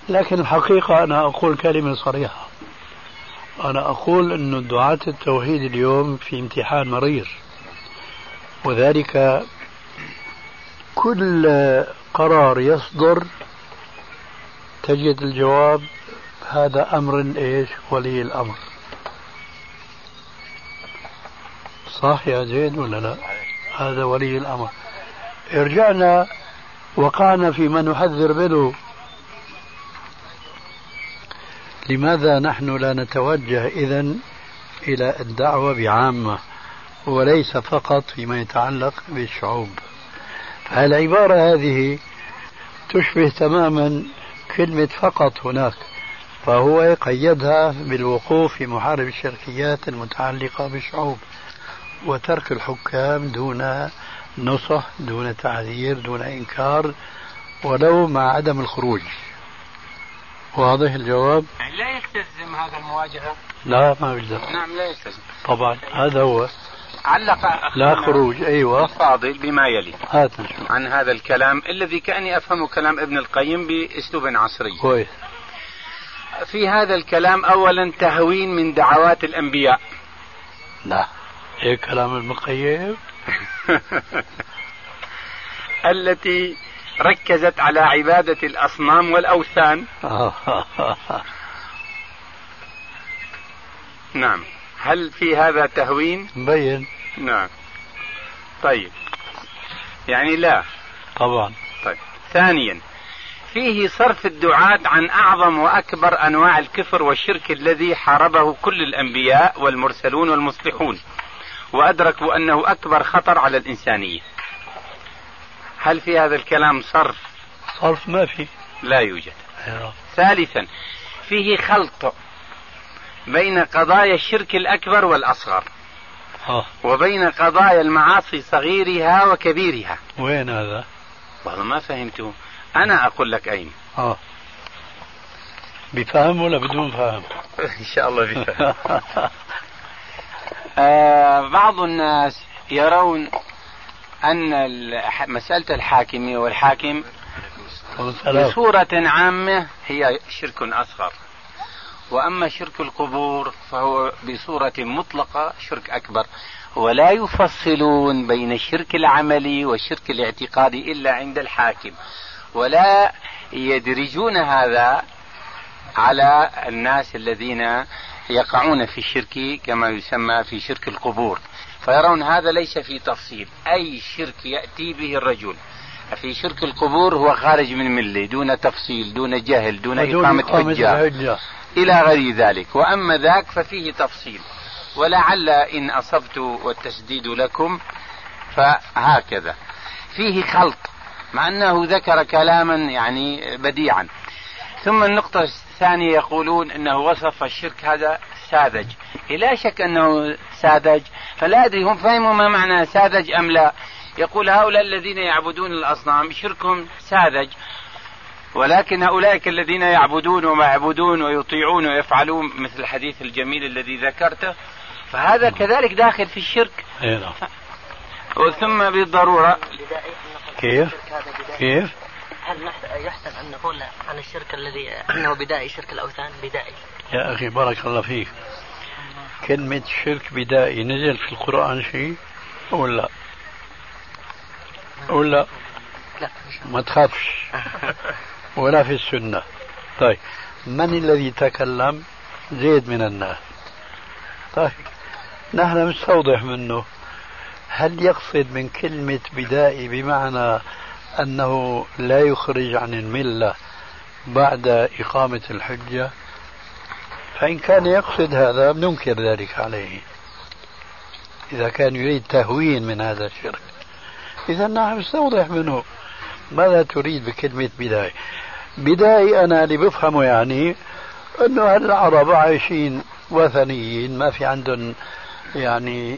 لكن الحقيقة أنا أقول كلمة صريحة، أنا أقول أن دعاة التوحيد اليوم في امتحان مرير، وذلك كل قرار يصدر تجد الجواب هذا أمر إيش ولي الأمر. صح يا زيد ولا لا؟ هذا ولي الأمر. رجعنا وقعنا فيما نحذر منه. لماذا نحن لا نتوجه إذن إلى الدعوة بعامة وليس فقط فيما يتعلق بالشعوب؟ العبارة هذه تشبه تماما كلمة فقط هناك، فهو قيدها بالوقوف في محارب الشركيات المتعلقة بالشعوب وترك الحكام دون نصح، دون تعذير، دون إنكار، ولو مع عدم الخروج. واضح الجواب؟ يعني لا يستلزم هذا المواجهة؟ لا ما يلزم. نعم لا يستلزم طبعا، هذا هو. علق لا خروج. أيوة الفاضل بما يلي هات عن هذا الكلام الذي كأني أفهم كلام ابن القيم بأسلوب عصري. كويس. في هذا الكلام أولا تهوين من دعوات الأنبياء. لا هيك كلام ابن القيم التي ركزت على عبادة الأصنام والأوثان. نعم، هل في هذا تهوين؟ مبين. نعم. طيب يعني لا طبعا. طيب ثانيا فيه صرف الدعاة عن أعظم وأكبر أنواع الكفر والشرك الذي حاربه كل الأنبياء والمرسلون والمصلحون وأدركوا أنه أكبر خطر على الإنسانية. هل في هذا الكلام صرف؟ صرف ما في، لا يوجد. ثالثا فيه خلط بين قضايا الشرك الأكبر والأصغر وبين قضايا المعاصي صغيرها وكبيرها. وين هذا؟ والله ما فهمته. أنا أقول لك أين. بفهم ولا بدون فهم؟ إن شاء الله بفهم. بعض الناس يرون أن مسألة الحاكمية والحاكم بصورة عامة هي شرك أصغر، وأما شرك القبور فهو بصورة مطلقة شرك أكبر، ولا يفصلون بين الشرك العملي والشرك الاعتقادي إلا عند الحاكم، ولا يدرجون هذا على الناس الذين يقعون في الشرك كما يسمى في شرك القبور، فيرون هذا ليس في تفصيل. أي شرك يأتي به الرجل في شرك القبور هو خارج من ملة دون تفصيل، دون جهل، دون إقامة حجة إلى غير ذلك. وأما ذاك ففيه تفصيل، ولعل إن أصبت والتسديد لكم فهكذا. فيه خلط مع أنه ذكر كلاما يعني بديعا. ثم النقطة الثانية يقولون أنه وصف الشرك هذا ساذج. لا شك أنه ساذج، فلا أدري هم فهموا ما معنى ساذج أم لا. يقول هؤلاء الذين يعبدون الأصنام شركهم ساذج، ولكن أولئك الذين يعبدون وما يعبدون ويطيعون ويفعلون مثل الحديث الجميل الذي ذكرته فهذا كذلك داخل في الشرك. ثم بالضرورة كيف هل يحسن أن نقول عن الشرك الذي أنه بدائي شرك الأوثان بدائي؟ يا أخي بارك الله فيك، كلمة شرك بدائي نزل في القرآن شيء ولا لا؟ ما تخافش. ولا في السنة. طيب من الذي تكلم؟ زيد من الناس. طيب نحن نستوضح منه، هل يقصد من كلمة بدائي بمعنى أنه لا يخرج عن الملة بعد إقامة الحجة؟ فإن كان يقصد هذا ننكر ذلك عليه، إذا كان يريد تهوين من هذا الشرك. إذا نحن نستوضح منه ماذا تريد بكلمة بدائي. بدائي أنا اللي بفهمه يعني أنه العرب عايشين وثنيين، ما في عندهم يعني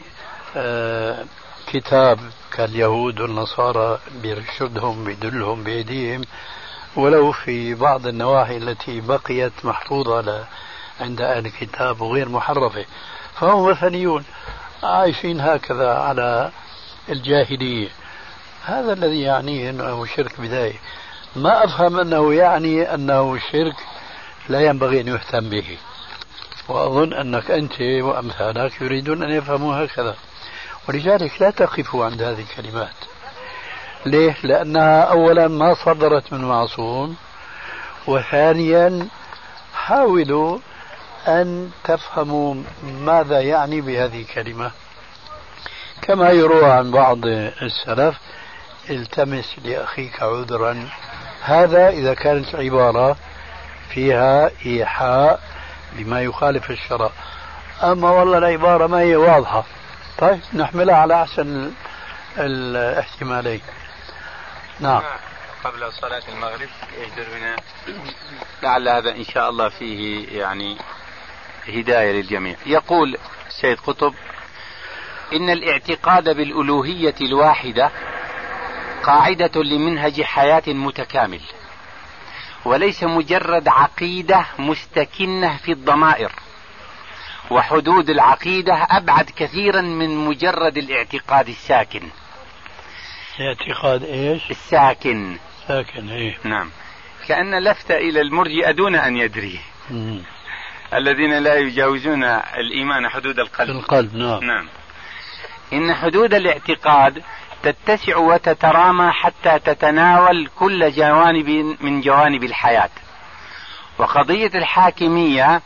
كتاب كاليهود والنصارى بيرشدهم بيدلهم بأيديهم، ولو في بعض النواحي التي بقيت محفوظة عند أهل الكتاب وغير محرفة، فهم وثنيون عايشين هكذا على الجاهلية. هذا الذي يعنيه أنه شرك بدائي. ما أفهم أنه يعني أنه شرك لا ينبغي أن يهتم به، وأظن أنك أنت وأمثالك يريدون أن يفهموا هكذا، ولذلك لا تقفوا عند هذه الكلمات. ليه؟ لأنها أولا ما صدرت من معصوم، وثانيا حاولوا أن تفهموا ماذا يعني بهذه الكلمة. كما يروى عن بعض السلف: التمس لأخيك عذرا. هذا إذا كانت عبارة فيها إيحاء بما يخالف الشرع. أما والله العبارة ما هي واضحة، طيب نحملها على أحسن الاحتمالين. نعم. قبل صلاة المغرب يجدر بنا، لعل هذا إن شاء الله فيه يعني هداية للجميع. يقول سيد قطب: إن الاعتقاد بالألوهية الواحدة قاعدة لمنهج حياة متكامل، وليس مجرد عقيدة مستكنة في الضمائر، وحدود العقيدة أبعد كثيرا من مجرد الاعتقاد الساكن. اعتقاد إيش؟ الساكن. ساكن، إيه. نعم. كأن لفت إلى المرجئة دون أن يدري. الذين لا يجاوزون الإيمان حدود القلب. نعم. إن حدود الاعتقاد تتسع وتترامى حتى تتناول كل جوانب من جوانب الحياة. وقضية الحاكمية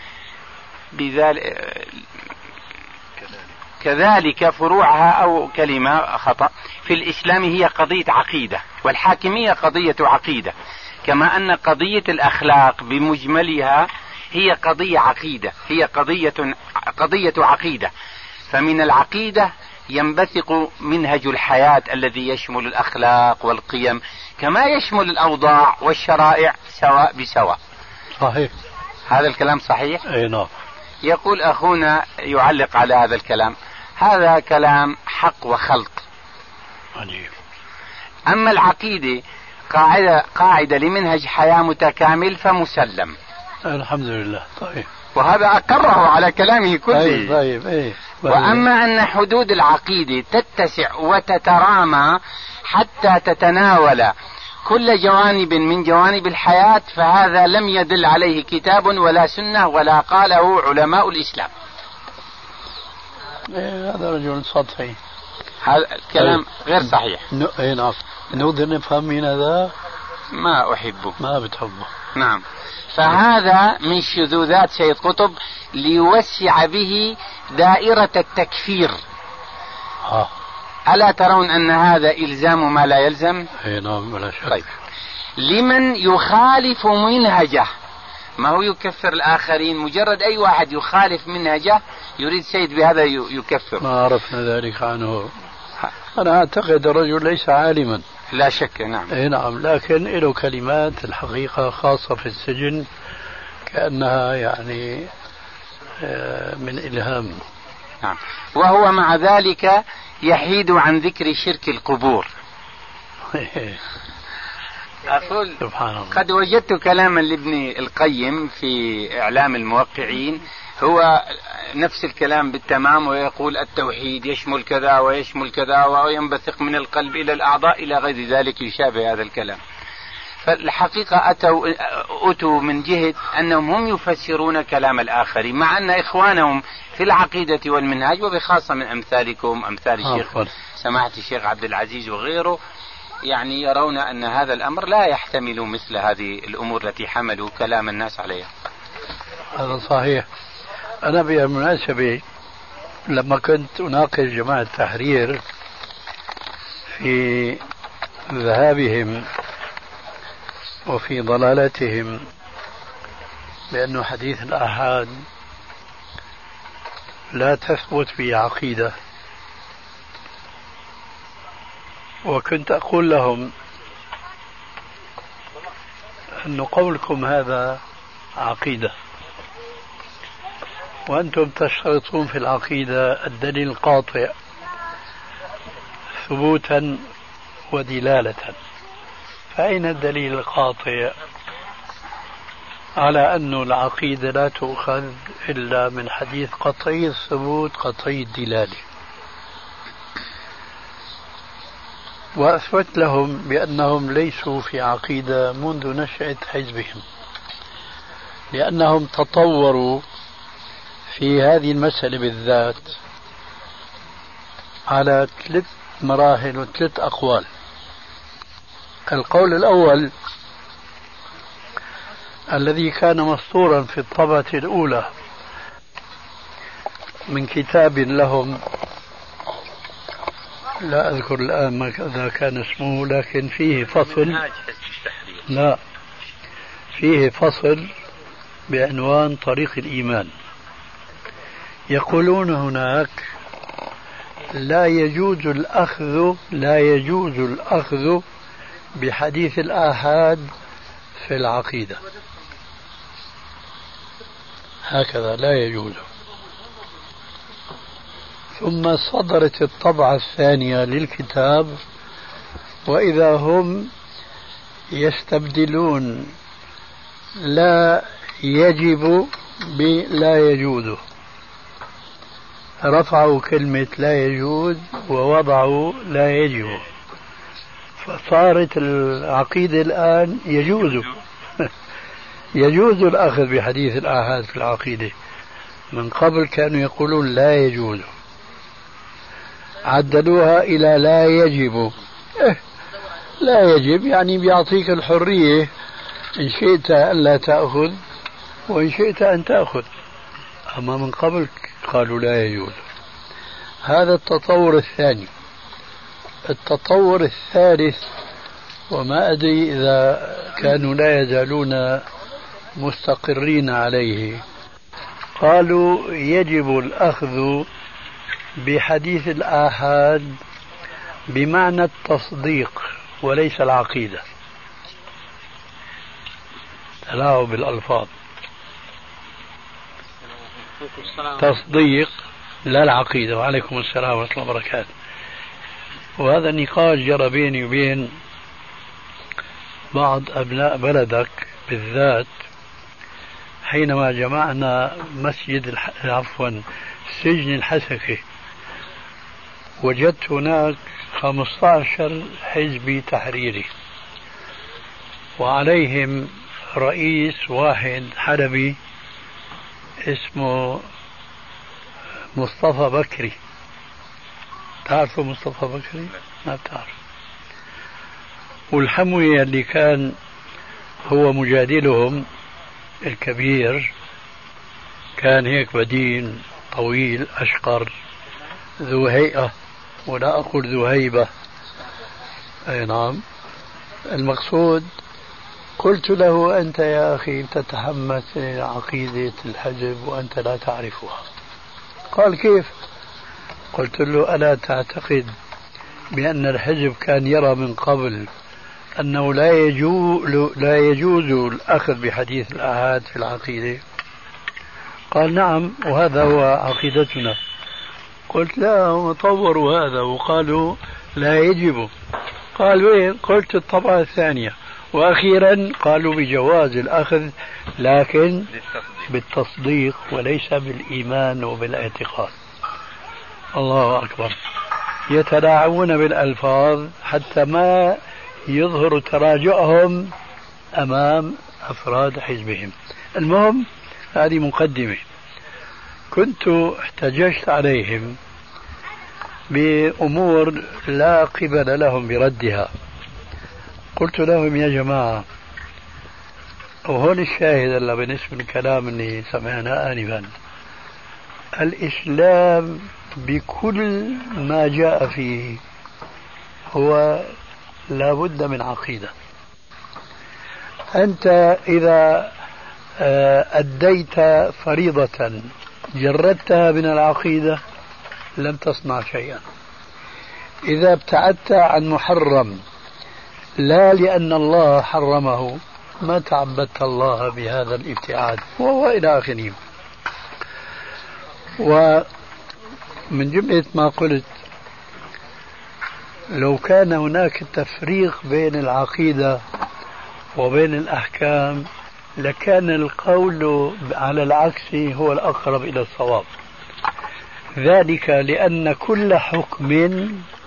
كذلك فروعها أو كلمة خطأ في الإسلام هي قضية عقيدة، والحاكمية قضية عقيدة، كما أن قضية الأخلاق بمجملها هي قضية عقيدة، هي قضية عقيدة. فمن العقيدة ينبثق منهج الحياة الذي يشمل الأخلاق والقيم، كما يشمل الأوضاع والشرائع سواء بسواء. صحيح. هذا الكلام صحيح؟ أي نعم. يقول أخونا يعلق على هذا الكلام: هذا كلام حق وخلط. أما العقيدة قاعدة لمنهج حياة متكامل فمسلم. الحمد لله. طيب. وهذا أقره على كلامه كله. طيب. وأما أن حدود العقيدة تتسع وتترامى حتى تتناول كل جوانب من جوانب الحياة، فهذا لم يدل عليه كتاب ولا سنة ولا قاله علماء الإسلام. هذا رجل سطحي. هذا الكلام غير صحيح. نعم. نقدر نفهم من هذا؟ ما أحبه. ما بتحبه. نعم. فهذا من شذوذات سيد قطب ليوسع به دائرة التكفير. ألا ترون أن هذا إلزام ما لا يلزم؟ نعم بلا شك. طيب. لمن يخالف منهجه، ما هو يكفر الآخرين، مجرد أي واحد يخالف منهجه يريد سيد بهذا يكفر. ما عرفنا ذلك عنه. أنا أعتقد الرجل ليس عالما. لا شك. نعم. نعم، لكن له كلمات الحقيقة خاصة في السجن كأنها يعني من إلهام. نعم. وهو مع ذلك يحيد عن ذكر شرك القبور. أقول سبحان الله. قد وجدت كلاما لابن القيم في إعلام الموقعين هو نفس الكلام بالتمام، ويقول التوحيد يشمل كذا ويشمل كذا وينبثق من القلب إلى الأعضاء إلى غير ذلك يشابه هذا الكلام. فالحقيقة أتوا من جهة أنهم هم يفسرون كلام الآخرين، مع أن إخوانهم في العقيدة والمنهاج وبخاصة من أمثالكم أمثال الشيخ سماحة الشيخ عبد العزيز وغيره يعني يرون أن هذا الأمر لا يحتمل مثل هذه الأمور التي حملوا كلام الناس عليها. هذا صحيح. أنا بالمناسبة لما كنت أناقش جماعة التحرير في ذهابهم وفي ضلالتهم بأن حديث الآحاد لا تثبت به عقيدة، وكنت أقول لهم أن قولكم هذا عقيدة، وأنتم تشترطون في العقيدة الدليل القاطع ثبوتا ودلالة، فأين الدليل القاطع على أن العقيدة لا تؤخذ إلا من حديث قطعي الثبوت قطعي الدلالة؟ وأثبت لهم بأنهم ليسوا في عقيدة منذ نشأة حزبهم، لأنهم تطوروا في هذه المسألة بالذات على 3 مراحل و3 أقوال. القول الأول الذي كان مسطورا في الطبعة الأولى من كتاب لهم، لا أذكر الآن ماذا كان اسمه، لكن فيه فصل، لا فيه فصل بعنوان طريق الإيمان. يقولون هناك لا يجوز الأخذ بحديث الآحاد في العقيدة، هكذا لا يجوز. ثم صدرت الطبعة الثانية للكتاب، وإذا هم يستبدلون لا يجب بلا يجوز، رفعوا كلمة لا يجوز ووضعوا لا يجب، فصارت العقيدة الآن يجوز يجوز الأخذ بحديث الآحاد في العقيدة. من قبل كانوا يقولون لا يجوز، عدلوها إلى لا يجب. لا يجب يعني بيعطيك الحرية، إن شئت ألا تأخذ وإن شئت أن تأخذ، أما من قبل قالوا لا يجوز. هذا التطور الثاني. التطور الثالث، وما أدري إذا كانوا لا يزالون مستقرين عليه، قالوا يجب الأخذ بحديث الآحاد بمعنى التصديق وليس العقيدة. تلاعب بالألفاظ، تصديق لا العقيدة. وعليكم السلام ورحمة الله وبركاته. وهذا النقاش جرى بيني وبين بعض أبناء بلدك بالذات حينما جمعنا سجن الحسكة. وجدت هناك 15 حزبي تحريري، وعليهم رئيس واحد حلبي اسمه مصطفى بكري. تعرفوا مصطفى بكري؟ ما بتعرف. والحموي اللي كان هو مجادلهم الكبير كان هيك بدين طويل أشقر ذو هيئة، ولا أقول ذو هيبة. أي نعم. المقصود قلت له أنت يا أخي تتحمس عقيدة الحزب وأنت لا تعرفها. قال كيف؟ قلت له ألا تعتقد بأن الحزب كان يرى من قبل أنه لا يجوز الأخذ بحديث الآحاد في العقيدة؟ قال نعم، وهذا هو عقيدتنا. قلت لا، هم طوروا هذا وقالوا لا يجب. قال وين؟ قلت الطبعة الثانية. وأخيرا قالوا بجواز الأخذ لكن بالتصديق وليس بالإيمان وبالاعتقاد. الله أكبر. يتلاعبون بالألفاظ حتى ما يظهر تراجعهم أمام أفراد حزبهم. المهم هذه مقدمة. كنت احتججت عليهم بأمور لا قبل لهم بردها. قلت لهم يا جماعة، وهون الشاهد اللي بالنسبة للكلام اللي سمعناه آنفا، الإسلام بكل ما جاء فيه هو لا بد من عقيدة. أنت إذا أديت فريضة جردتها من العقيدة لم تصنع شيئا. إذا ابتعدت عن محرم لا لأن الله حرمه ما تعبدت الله بهذا الابتعاد، وهو إلى آخره. ومن جملة ما قلت لو كان هناك تفريق بين العقيدة وبين الأحكام لكان القول على العكس هو الأقرب إلى الصواب. ذلك لأن كل حكم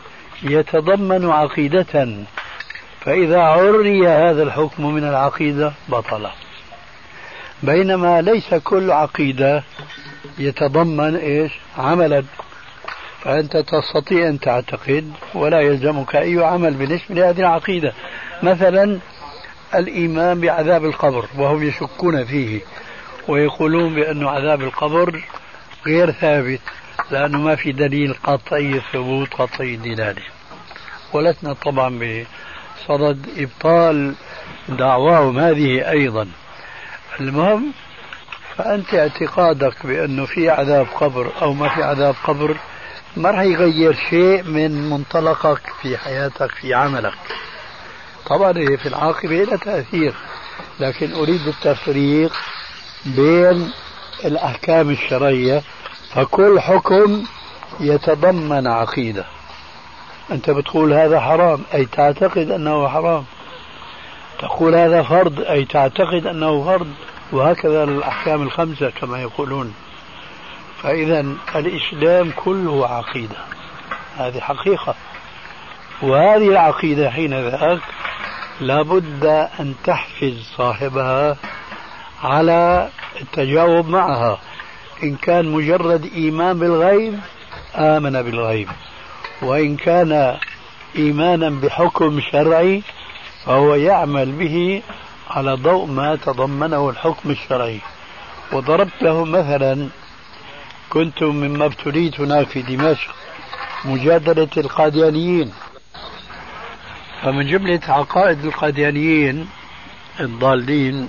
يتضمن عقيدة، فإذا عري هذا الحكم من العقيدة بطل. بينما ليس كل عقيدة يتضمن إيش؟ عملا. فأنت تستطيع أن تعتقد ولا يلزمك أي عمل بالنسبة لهذه العقيدة. مثلا الإيمان بعذاب القبر، وهم يشكون فيه ويقولون بأن عذاب القبر غير ثابت لأنه ما في دليل قطعي الثبوت قطعي الدلالة. ولسنا طبعا بصدد إبطال دعواهم هذه أيضا. المهم، فأنت اعتقادك بأنه في عذاب قبر أو ما في عذاب قبر ما راح يغير شيء من منطلقك في حياتك في عملك. طبعا في العاقبة لا تأثير، لكن أريد التفريق بين الأحكام الشرعية. فكل حكم يتضمن عقيدة. أنت بتقول هذا حرام أي تعتقد أنه حرام، تقول هذا فرض أي تعتقد أنه فرض، وهكذا الأحكام الخمسة كما يقولون. فإذا الإسلام كله عقيدة، هذه حقيقة. وهذه العقيدة حين ذاك لابد أن تحفز صاحبها على التجاوب معها. إن كان مجرد إيمان بالغيب آمن بالغيب، وإن كان إيمانا بحكم شرعي فهو يعمل به على ضوء ما تضمنه الحكم الشرعي. وضربت له مثلا، كنت مما ابتليت هناك في دمشق مجادلة القاديانيين. فمن جملة عقائد القاديانيين الضالين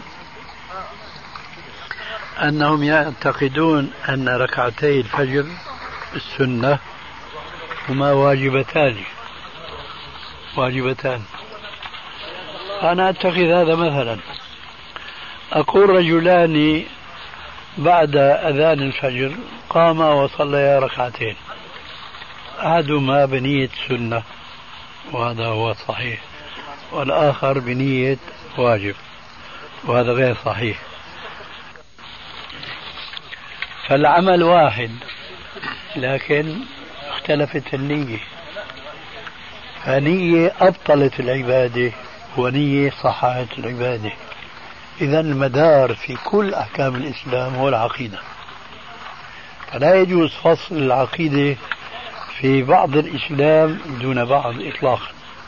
أنهم يعتقدون أن ركعتي الفجر السنة هما واجبتان. أنا أتخذ هذا مثلا، أقول رجلان بعد أذان الفجر قاما وصليا ركعتين، أحدهما بنية سنة وهذا هو الصحيح، والآخر بنية واجب وهذا غير صحيح. فالعمل واحد لكن اختلفت النية، فنية أبطلت العبادة ونية صححت العبادة. إذا المدار في كل أحكام الإسلام هو العقيدة، فلا يجوز فصل العقيدة في بعض الإسلام دون بعض إطلاقا.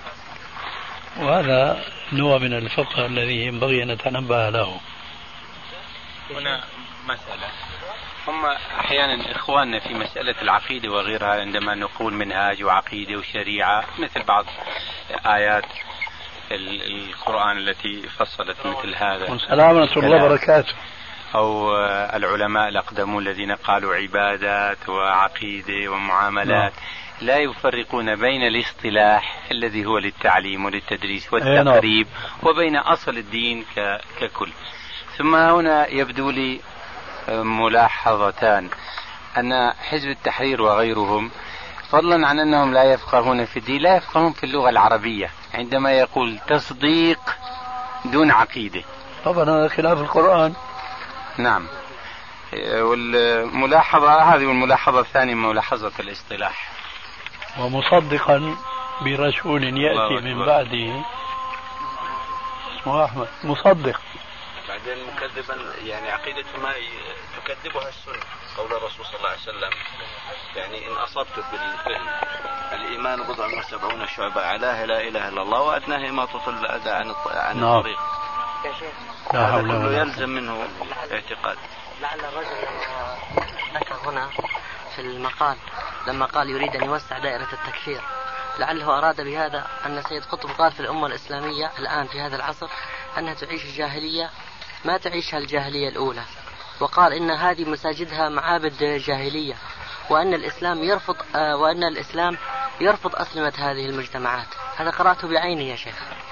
وهذا نوع من الفقه الذي ينبغي أن نتنبه له. هنا مسألة، هم أحيانا إخواننا في مسألة العقيدة وغيرها عندما نقول منهاج وعقيدة وشريعة مثل بعض آيات القرآن التي فصلت مثل هذا، والسلام ورحمة الله وبركاته، أو العلماء الأقدمون الذين قالوا عبادات وعقيدة ومعاملات، لا يفرقون بين الاصطلاح الذي هو للتعليم وللتدريس والتقريب وبين أصل الدين ككل. ثم هنا يبدو لي ملاحظتان، أن حزب التحرير وغيرهم فضلا عن أنهم لا يفقهون في الدين لا يفقهون في اللغة العربية عندما يقول تصديق دون عقيدة. طبعا هذا خلاف القرآن. نعم. والملاحظة هذه، والملاحظة الثانية ملاحظة الاصطلاح. ومصدقا برسول يأتي من بعده اسمه أحمد، مصدق. بعدين مكذبا، يعني عقيدة ما تكذبها السنة، قول الرسول صلى الله عليه وسلم يعني إن أصبت بالفهم الإيمان بضع وسبعون شعبة، أعلاها لا إله إلا الله وأدناها ما تطل الأذى عن الطريق. هذا كله يلزم منه اعتقاد. لعل الرجل ذكر هنا في المقال لما قال يريد أن يوسع دائرة التكفير، لعله أراد بهذا أن سيد قطب قال في الأمة الإسلامية الآن في هذا العصر أنها تعيش الجاهلية ما تعيشها الجاهلية الأولى، وقال إن هذه مساجدها معابد جاهلية، وأن الإسلام يرفض أسلمة هذه المجتمعات. هذا قرأته بعيني يا شيخ.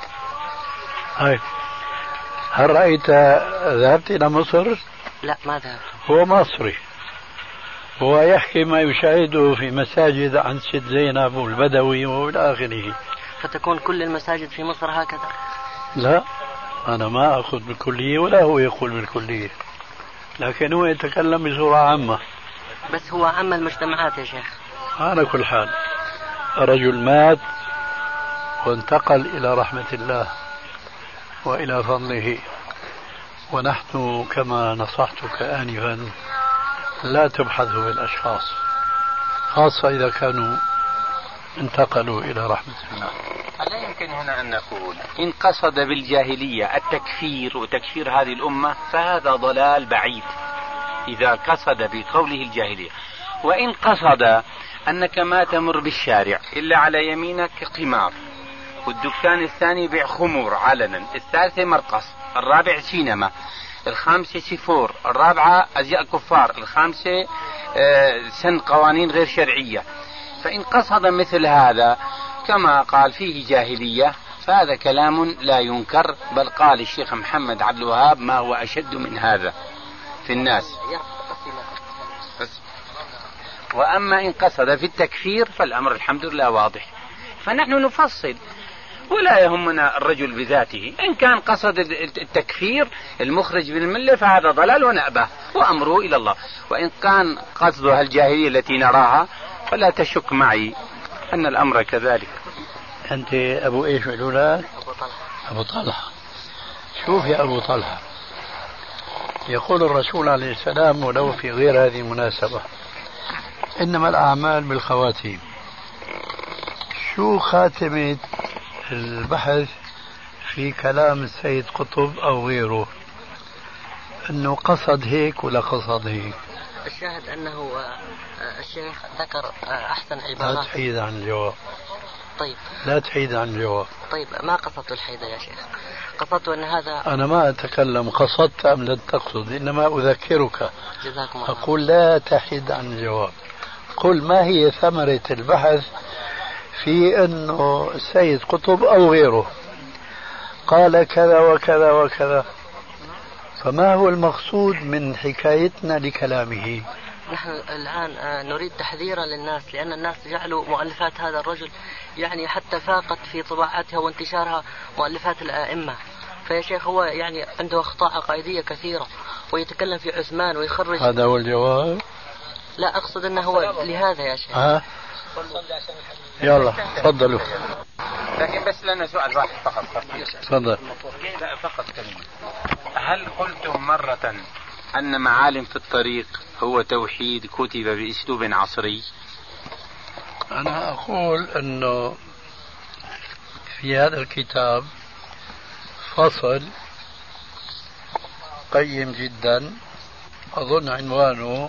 هل رأيت ذهبت إلى مصر؟ لا ما ذهبت. هو مصري، هو يحكي ما يشاهده في مساجد عن ست زينب والبدوي وإلى آخره. فتكون كل المساجد في مصر هكذا؟ لا، أنا ما أخذ بالكلية ولا هو يقول بالكلية، لكن هو يتكلم بصورة عامة. بس هو عام المجتمعات يا شيخ. على كل حال رجل مات وانتقل إلى رحمة الله وإلى فضله، ونحن كما نصحتك آنفا لا تبحث في الأشخاص، خاصة إذا كانوا انتقلوا إلى رحمة الله. لا يمكن هنا أن نقول إن قصد بالجاهلية التكفير وتكفير هذه الأمة فهذا ضلال بعيد إذا قصد بقوله الجاهلية. وإن قصد أنك ما تمر بالشارع إلا على يمينك قمار، والدكان الثاني بيع خمور علنا، الثالثة مرقص، الرابع سينما، الخامسة سيفور، الرابعة أزياء كفار، الخامسة سن قوانين غير شرعية، فإن قصد مثل هذا كما قال فيه جاهلية فهذا كلام لا ينكر، بل قال الشيخ محمد عبد الوهاب ما هو أشد من هذا في الناس. وأما إن قصد في التكفير فالأمر الحمد لله واضح، فنحن نفصل ولا يهمنا الرجل بذاته. إن كان قصد التكفير المخرج بالملة فهذا ضلال ونأبه وأمره إلى الله، وإن كان قصدها الجاهلية التي نراها فلا تشك معي أن الأمر كذلك. أنت أبو إيش ملولك؟ أبو طلحة. شوف يا أبو طلحة، يقول الرسول عليه السلام ولو في غير هذه المناسبة إنما الأعمال بالخواتيم. شو خاتمة البحث في كلام السيد قطب أو غيره، أنه قصد هيك ولا قصد هيك؟ الشاهد أنه الشيخ ذكر أحسن عبارات. لا تحيد عن الجواب. طيب لا تحيد عن الجواب. طيب ما قصدت الحيدة يا شيخ، قصدت أن هذا. أنا ما أتكلم قصدت أم لم تقصد، إنما أذكرك. جزاكم الله. أقول لا تحيد عن الجواب. قل ما هي ثمرة البحث في أنه السيد قطب أو غيره قال كذا وكذا وكذا، فما هو المقصود من حكايتنا لكلامه؟ نحن الآن نريد تحذيرا للناس، لأن الناس جعلوا مؤلفات هذا الرجل يعني حتى فاقت في طباعتها وانتشارها مؤلفات الأئمة. فيا شيخ هو يعني عنده أخطاء عقائدية كثيرة ويتكلم في عثمان ويخرج. هذا هو الجواب؟ لا أقصد أنه هو لهذا يا شيخ. يلا تفضلوا. لكن بس لنا سؤال واحد فقط. تفضل. لا فقط كلمة. هل قلتم مرة أن معالم في الطريق هو توحيد كتب بأسلوب عصري؟ أنا أقول أنه في هذا الكتاب فصل قيم جدا، أظن عنوانه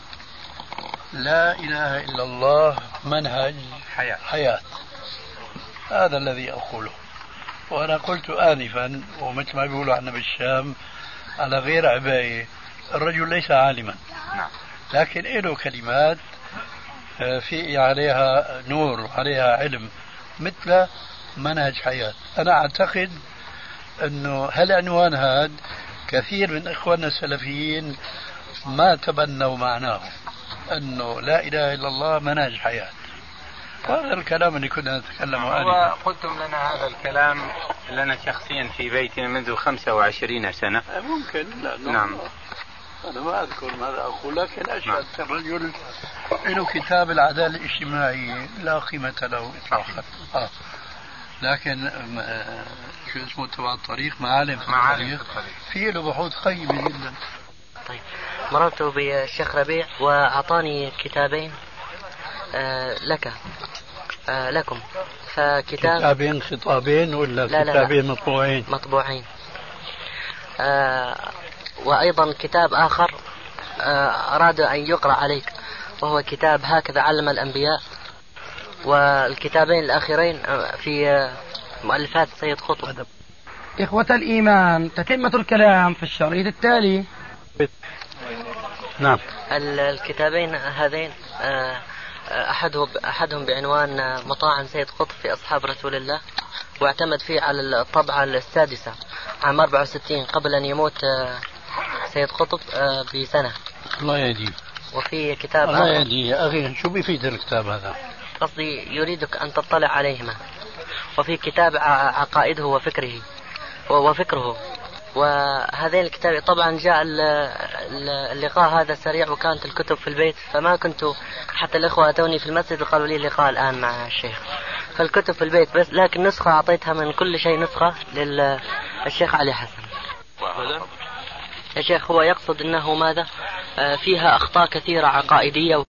لا إله إلا الله منهج حياة. هذا الذي أقوله. وأنا قلت آنفا ومثل ما بيقولوا عنا بالشام على غير عباية، الرجل ليس عالما لكن له كلمات في عليها نور وعليها علم مثل منهج حياة. أنا أعتقد أنه هالعنوان هذا كثير من إخواننا السلفيين ما تبنوا معناه، أنه لا إله إلا الله منهج حياة. هذا الكلام اللي كنا نتكلم عنه. وقلتم لنا هذا الكلام لنا شخصيا في بيتنا منذ 25 سنة. ممكن. لا نعم. أنا ما أذكر ماذا أقول، لكن أشهد الرجل له كتاب العدالة الاجتماعية لا قيمة له إطلاقا. لكن شو اسمه تبع الطريق، معالم في الطريق، فيه له بحوث قيمة جدا. طيب مررت بالشيخ ربيع وأعطاني كتابين لكم. كتابين خطابين ولا كتابين لا. مطبوعين؟ وأيضا كتاب آخر أراد أن يقرأ عليك، وهو كتاب هكذا علم الأنبياء. والكتابين الأخيرين في مؤلفات سيد قطب. إخوة الإيمان، تتمة الكلام في الشريط التالي. نعم. الكتابين هذين أحدهم بعنوان مطاعن سيد قطب في أصحاب رسول الله، واعتمد فيه على الطبعة السادسة عام 64 قبل أن يموت سيد قطب بسنة. الله يهديه. وفي كتاب الله يهديه يا أخي، شو بيفيد الكتاب هذا؟ قصدي يريدك أن تطلع عليهما. وفي كتاب عقائده وفكره وهذين الكتاب طبعا جاء اللقاء هذا سريع وكانت الكتب في البيت، فما كنت حتى الإخوة أتوني في المسجد وقالوا لي اللقاء الآن مع الشيخ، فالكتب في البيت بس، لكن نسخة أعطيتها من كل شيء نسخة للشيخ علي حسن. يا شيخ هو يقصد أنه ماذا فيها أخطاء كثيرة عقائدية